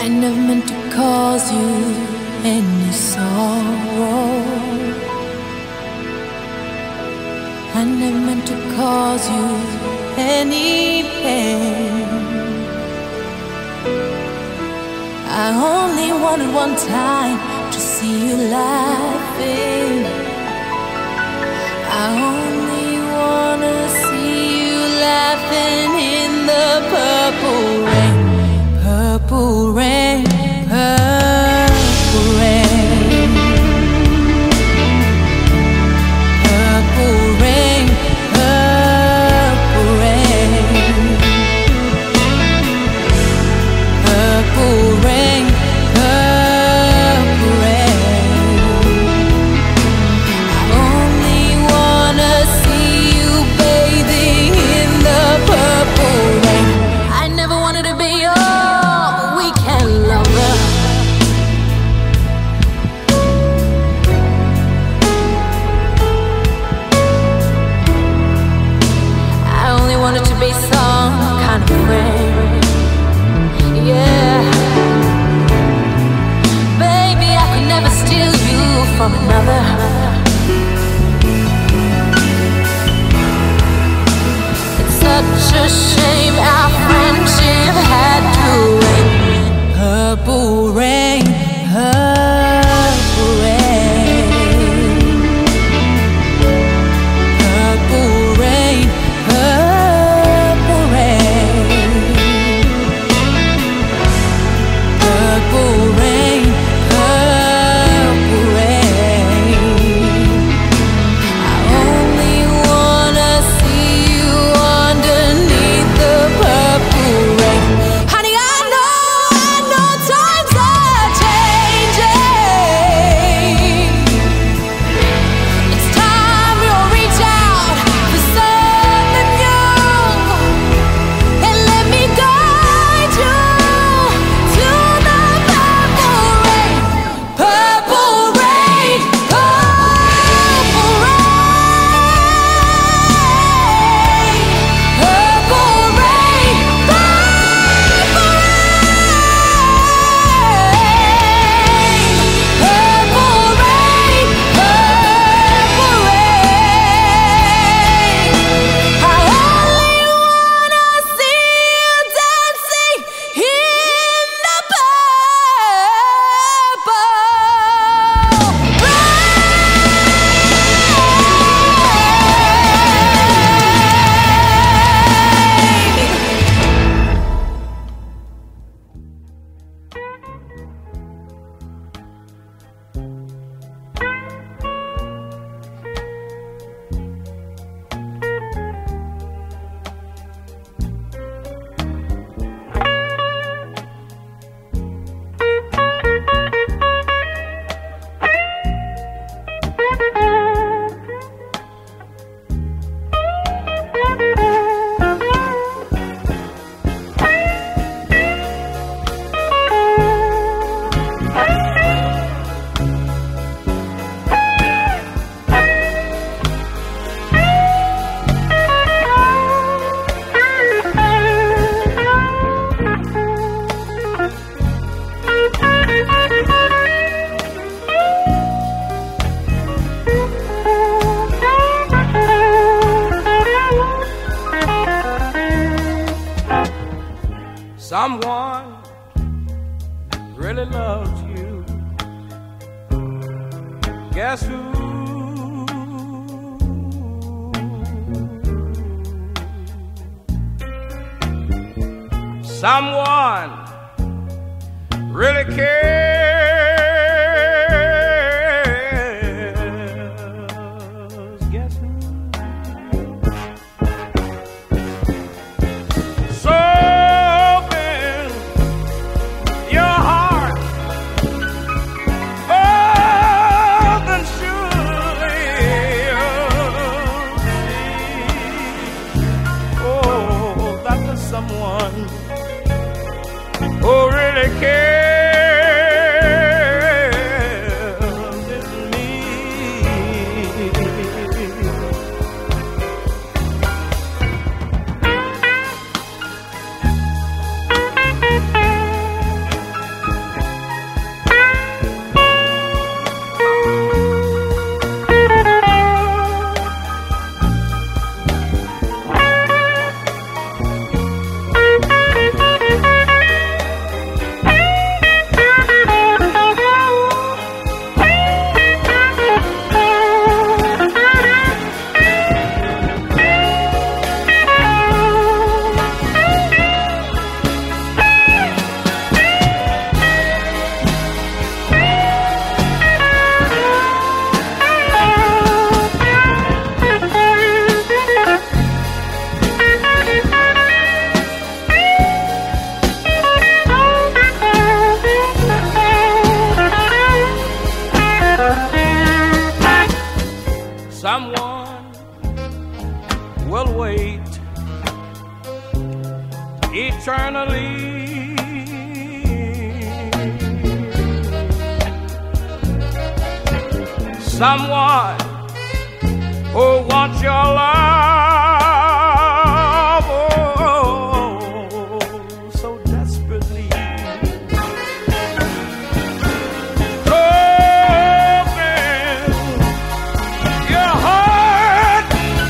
I never meant to cause you any sorrow. I never meant to cause you any pain. I only wanted one time to see you laughing. I only wanna see you laughing in the purple rain. Purple rain, purple rain. Purple rain, purple rain. Purple rain, purple rain. I only wanna see you bathing in the purple rain. I never wanted to be your weekend lover. I only wanted to be some kind of friend. Yeah, baby, I could never steal you from another. It's such a shame our friendship had to end. Purple rain, purple rain. Purple rain, purple rain. Purple rain, purple rain. I only wanna see you underneath the purple rain. Honey, I know times are changing. It's time you'll reach out for something new and let me guide you to the purple rain. Purple rain, purple rain. Purple rain, purple rain. Purple rain, purple rain. I only wanna see you dancing in the purple Someone really loves you. Guess who? Someone really cares. Guess who? So open your heart, then surely you'll see. Oh, that was someone who really cares. It's me. eternally. Someone who wants your love so desperately. Open your heart,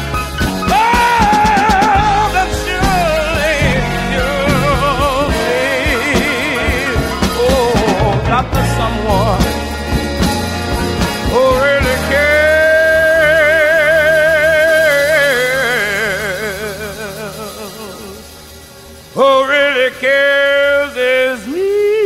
love and surely you'll live. Oh, not the someone who really cares, who really cares is me.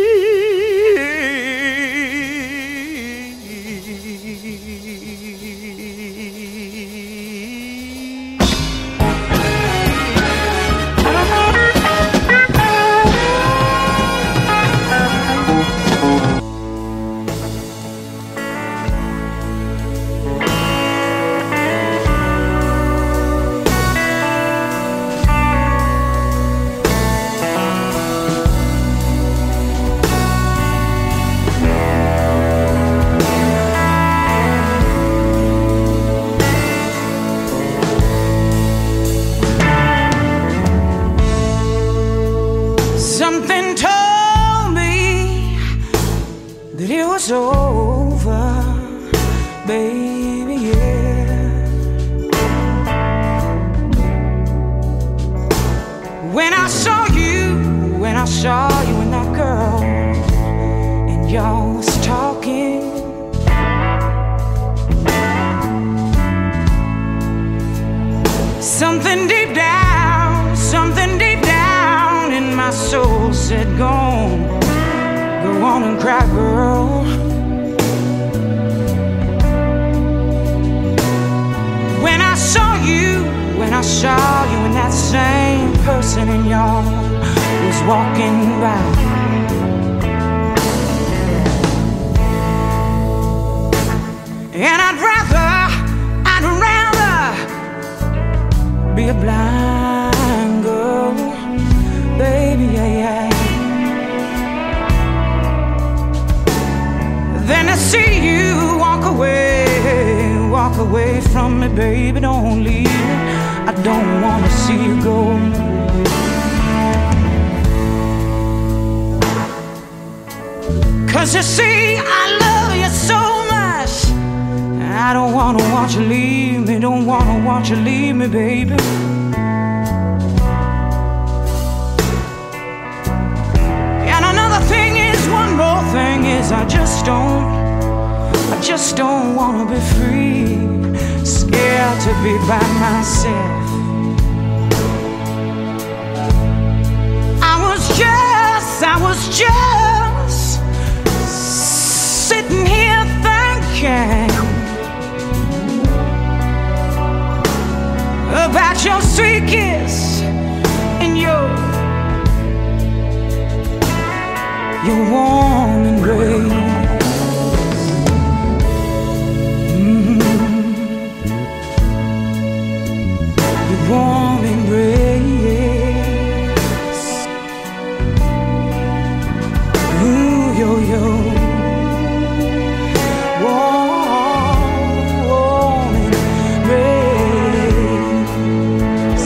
Something told me that it was over, baby, yeah. When I saw you and that girl, and y'all was talking, something deep down in my soul said, go on and cry, girl. When I saw you and that same person and y'all was walking by, and I'd rather be a blind girl, baby, yeah. Then to see you walk away from me, baby, don't leave me. I don't wanna see you go. Cause you see, I love you so much, I don't wanna watch you leave me, don't wanna watch you leave me, baby. And another thing is, one more thing is, I just don't wanna be free, scared to be by myself. I was just sitting here thinking about your sweet kiss and your warm embrace. Your warm embrace. Ooh, yo. Warm embrace.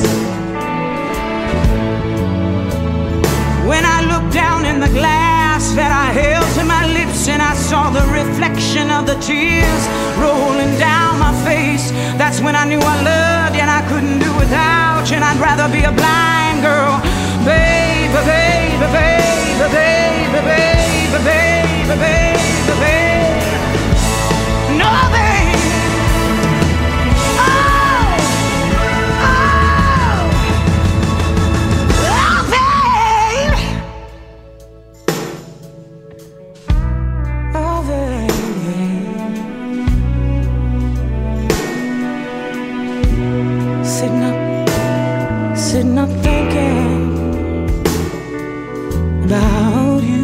When I looked down in the glass that I held to my lips, and I saw the reflection of the tears rolling down my face, that's when I knew I loved you and I couldn't do without you, and I'd rather be a blind girl, baby, baby, baby, baby, baby, baby, baby, baby. No, baby. Sitting up thinking about you.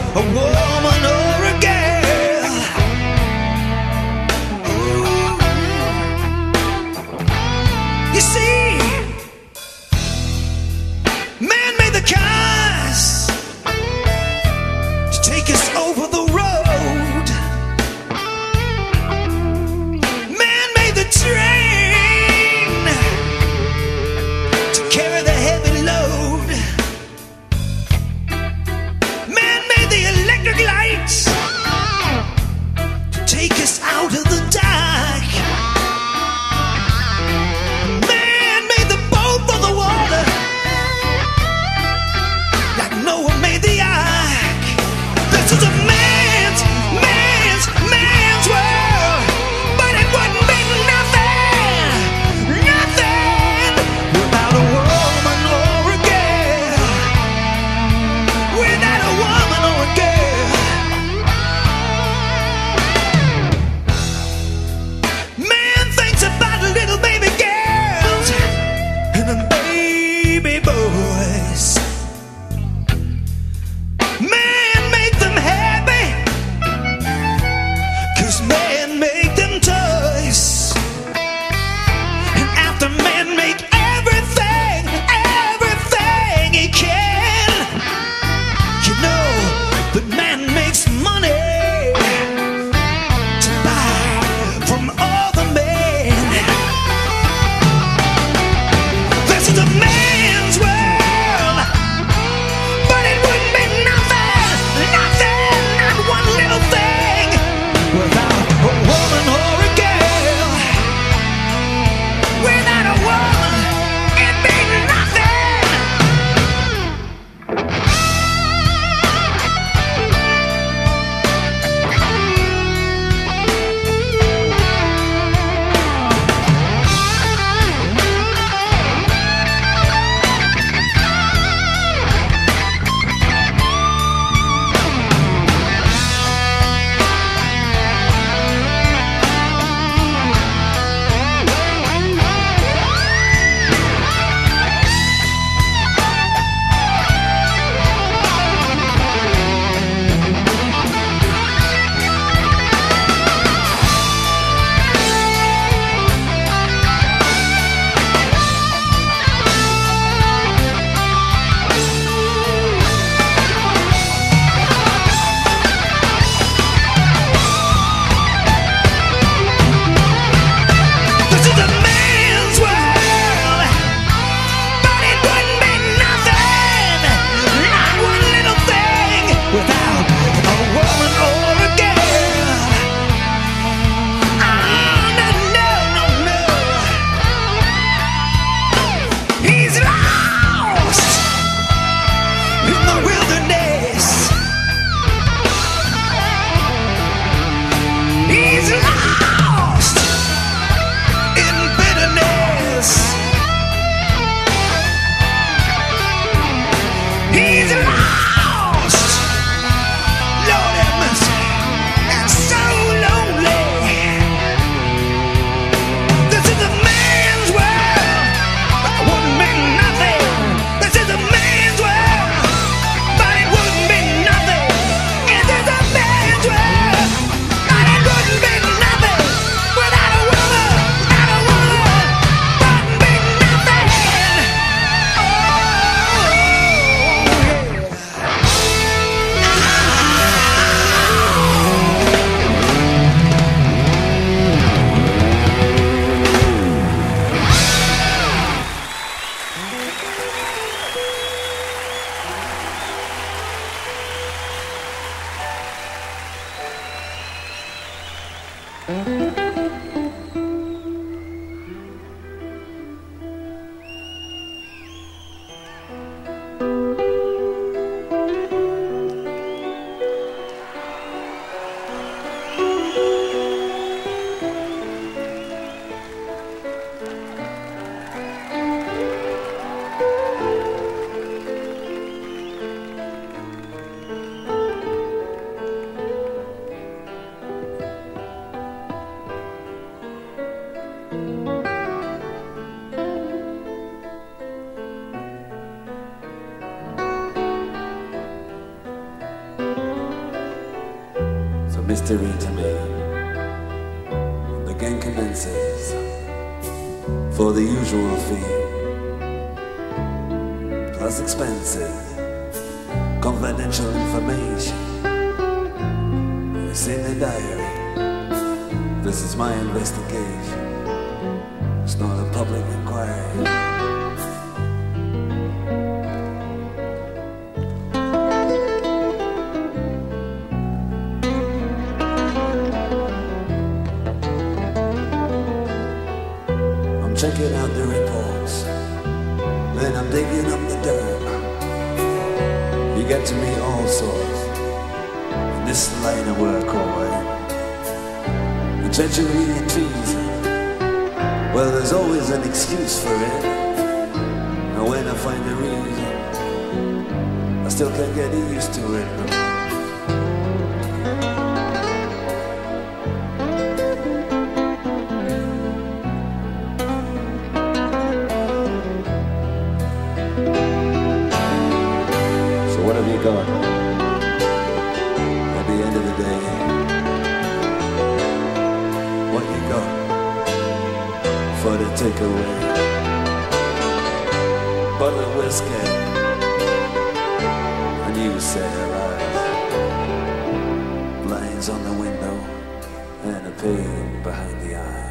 a woman or a girl. Ooh. You see, man made the cars to take us over the road. Man made the train to carry the heavy load. Man made the electric lights to take us out of the dark. Man made the boat for the water, like Noah made the ark. This is a man's world, but it wouldn't be nothing without a woman or a girl. Without a woman or a girl. Man thinks about little baby girls and the baby boys. Man make them happy, 'cause man make them toys. And after man make everything he can, you know that man makes money to buy from other men. This is a man's world, but it wouldn't be nothing, not one little thing without a woman or a girl. Without a woman, it'd be nothing. This is a man's world, but it wouldn't be nothing, not one little thing without a woman or a girl. No. He's lost in the wilderness. He's lost in bitterness. He's lost, Lord have mercy, and so lonely. This is a man's world, but it wouldn't be nothing. This is a man's world, but it wouldn't be nothing. This is a man's world, but it wouldn't be nothing without a woman, wouldn't be nothing. mystery to me. The game commences for the usual fee, plus expenses, confidential information. It's in the diary. This is my investigation. It's not a public inquiry. Checking out the reports, then I'm digging up the dirt. You get to meet all sorts in this line of work, alright. And treachery and treason, well, there's always an excuse for it. And when I find a reason, I still can't get used to it. God, at the end of the day, what you got for the takeaway? Bottle of whiskey, a new set of eyes, blinds on the window, and a pain behind the eyes.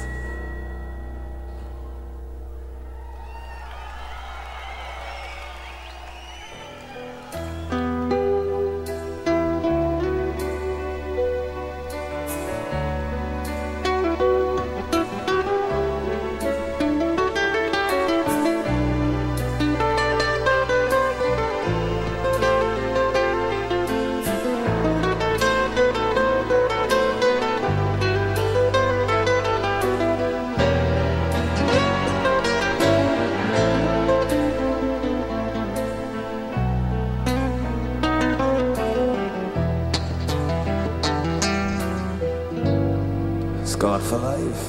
Scarred for life,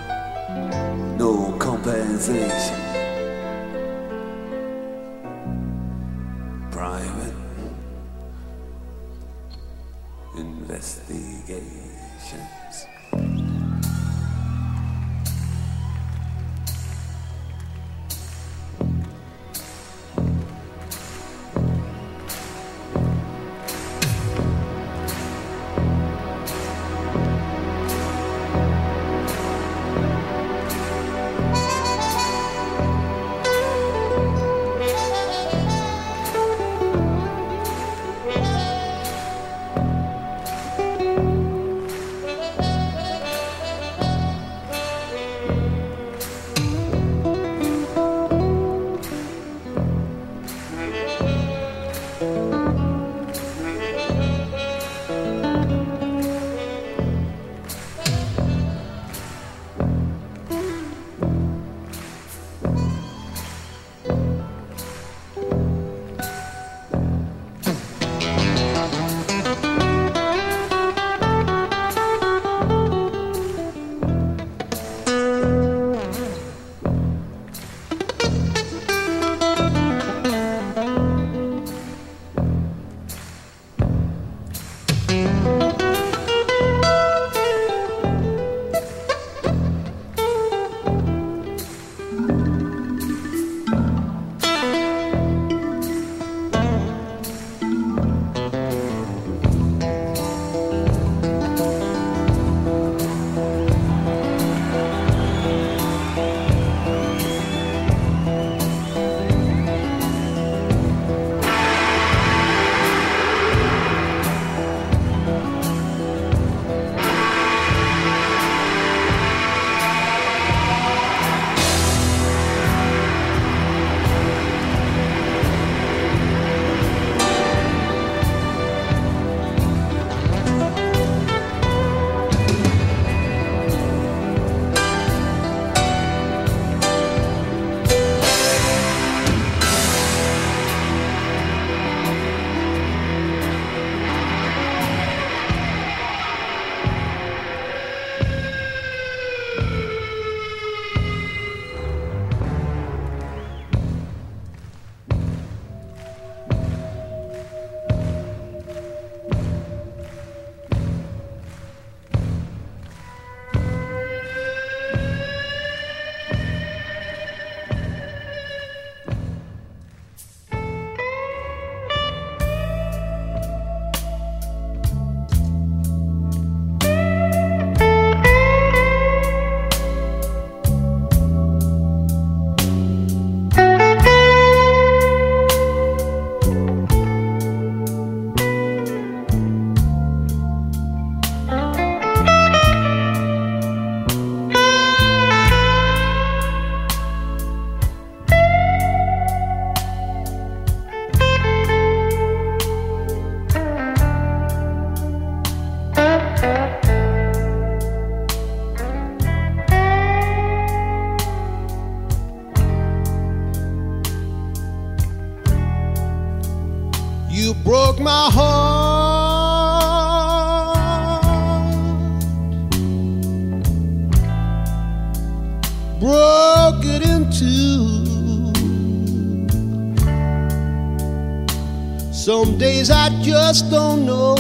no compensation. Private investigations. You broke my heart, broke it in two. Some days I just don't know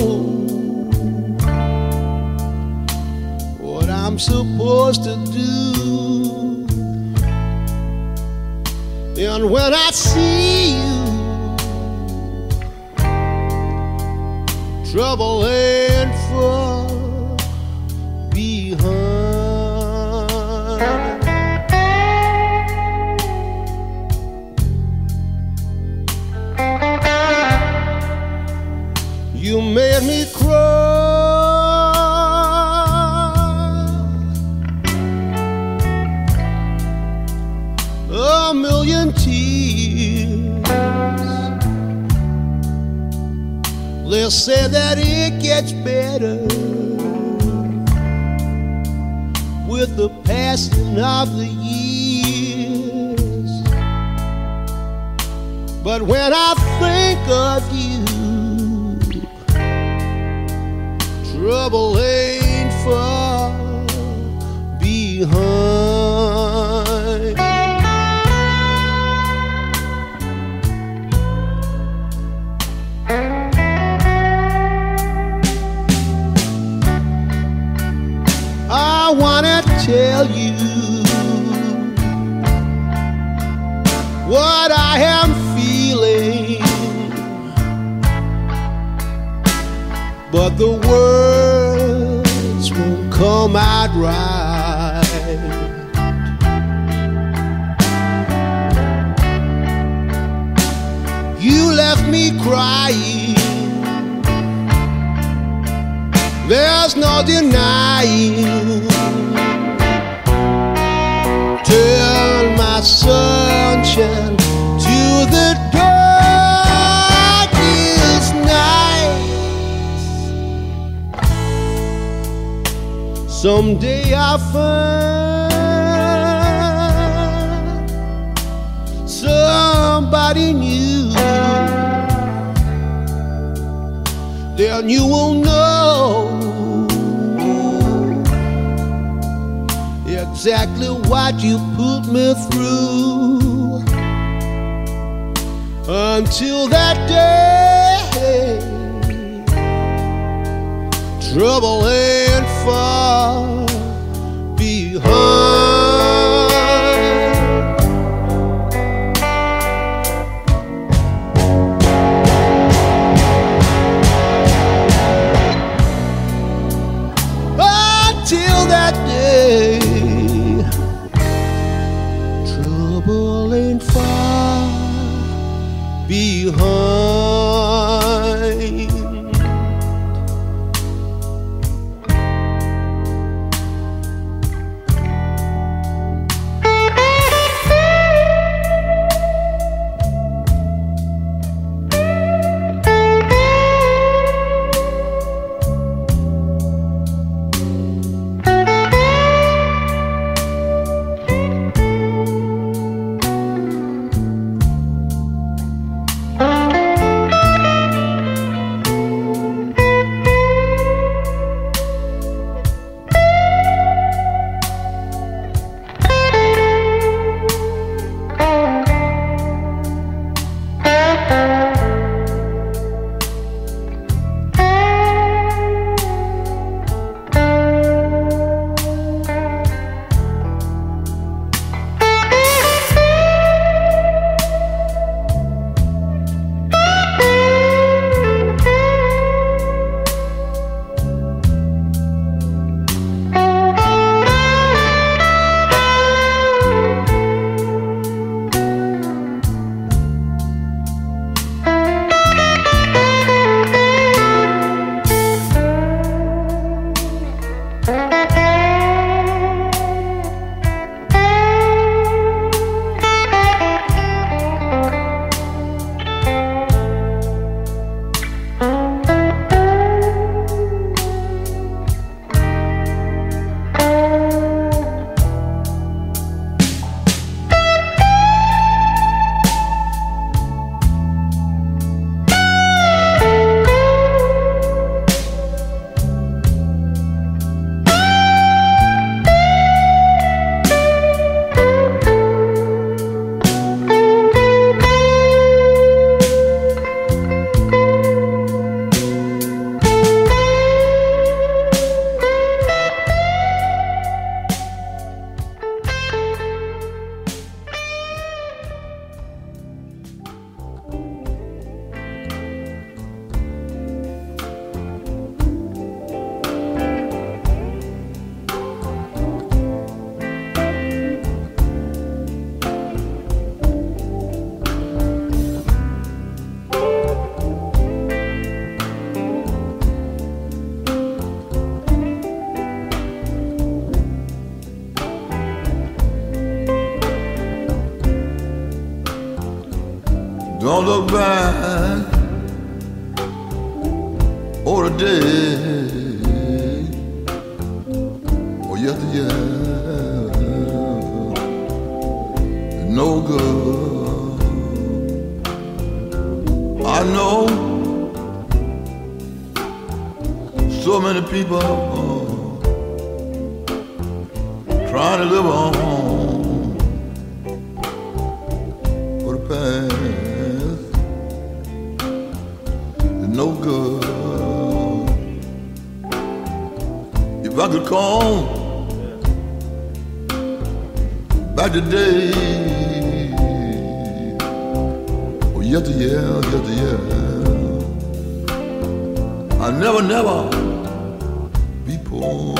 what I'm supposed to do. And when I see you, trouble ain't far behind. You made me cry a million tears. They'll say that it gets better with the passing of the years. But when I think of you, trouble ain't far behind. I wanna tell you what I am feeling, but the words won't come out right. You left me crying, there's no denying. Turn my sunshine to the darkest night. Someday I'll find somebody new, then you will know exactly what you put me through. Until that day, trouble ain't far behind. Until that day, trouble ain't far behind. back over a day or yesteryear. No good. I know so many people trying to live on for the past. It's no good. If I could call back today, or yesteryear, I never be poor.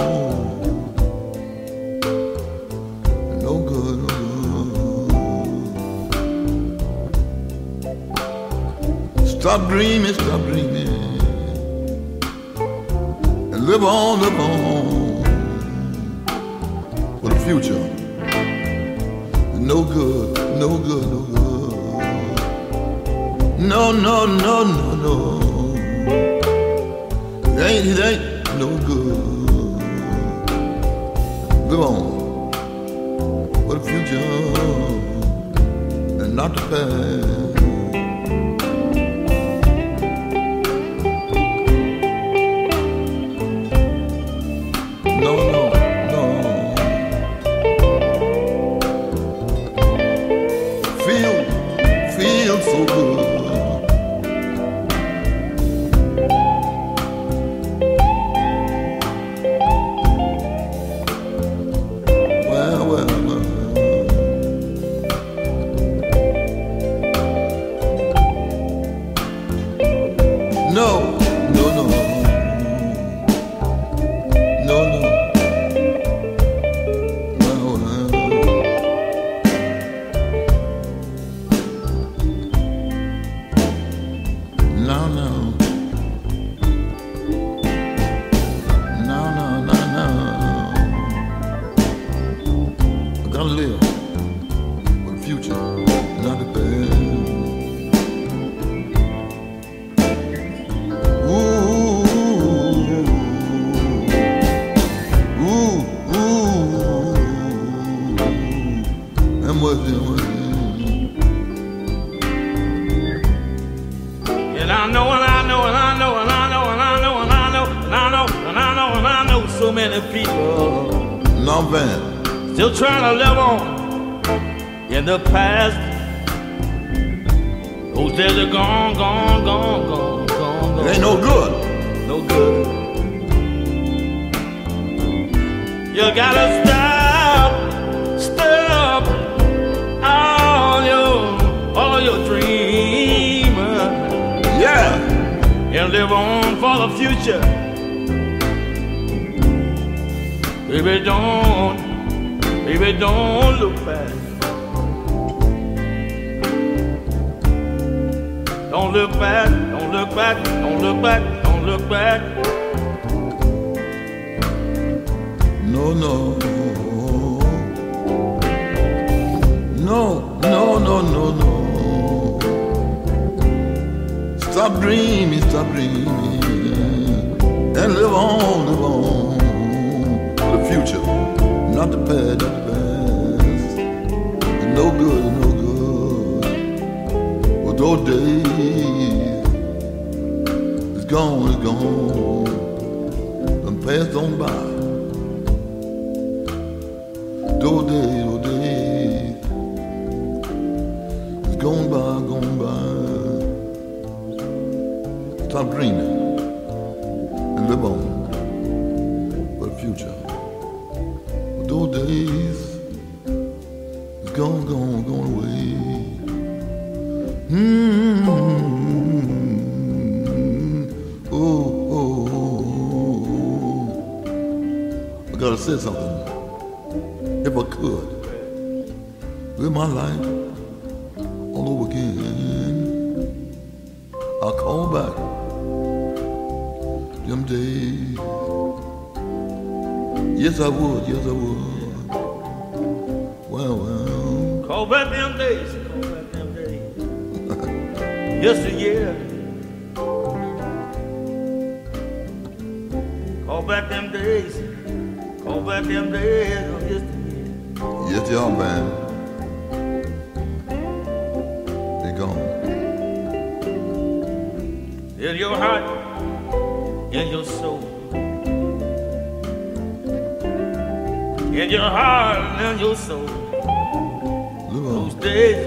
No good, no good. Stop dreaming, and live on for the future. No good, no good, no good. No. It ain't no good. Live on for the future and not the past. No. Feel so good. I gotta live for the future, not the past. And what's it? And I know so many people still trying to live on in the past. Those days are gone. It ain't no good. No good. You gotta stop all your dreaming. Yeah. And live on for the future. Baby, don't look back. Don't look back. No. Stop dreaming, and live on for the future, not the past, No good. But those days, it's gone. Them passed on by. Those days, it's gone by. Stop dreaming and live on for the future. But those days, it's gone away. Oh. I gotta say something. If I could, live my life all over again, I'll call back them days. Yes, I would. Well. Call back them days. yesteryear. Call back them days. Call back them days of yesteryear. Yes, they are, man. They're gone. In your heart, in your soul. In your heart and your soul. Those days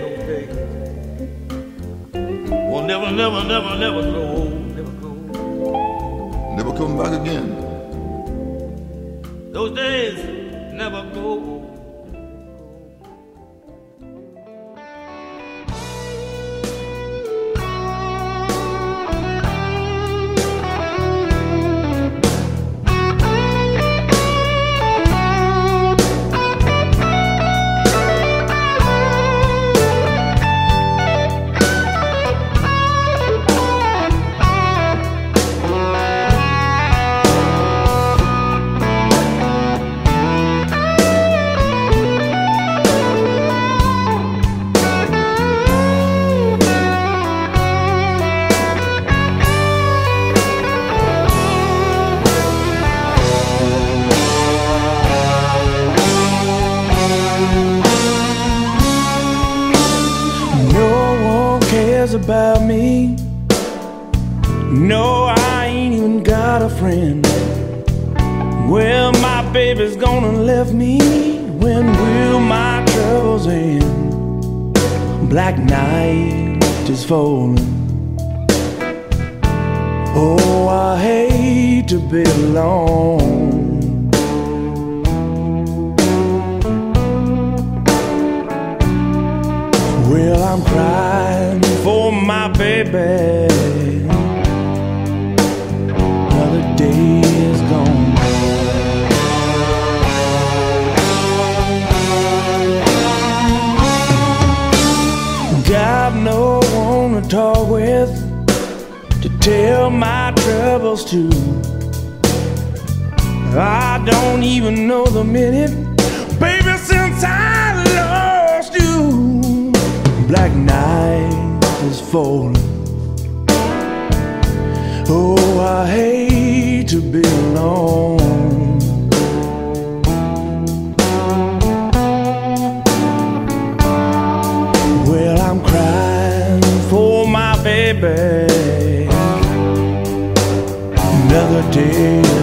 will never, never, never, never grow old, never grow old. Never come back again. Those days never grow old. About me, no, I ain't even got a friend. Well, my baby's gonna leave me. When will my troubles end? Black night is falling. Oh, I hate to be alone. Well, I'm crying for my baby. Another day is gone. Got no one to talk with, to tell my troubles to. I don't even know the minute, baby, since I lost you. Black night is falling. Oh, I hate to be alone. Well, I'm crying for my baby. Another day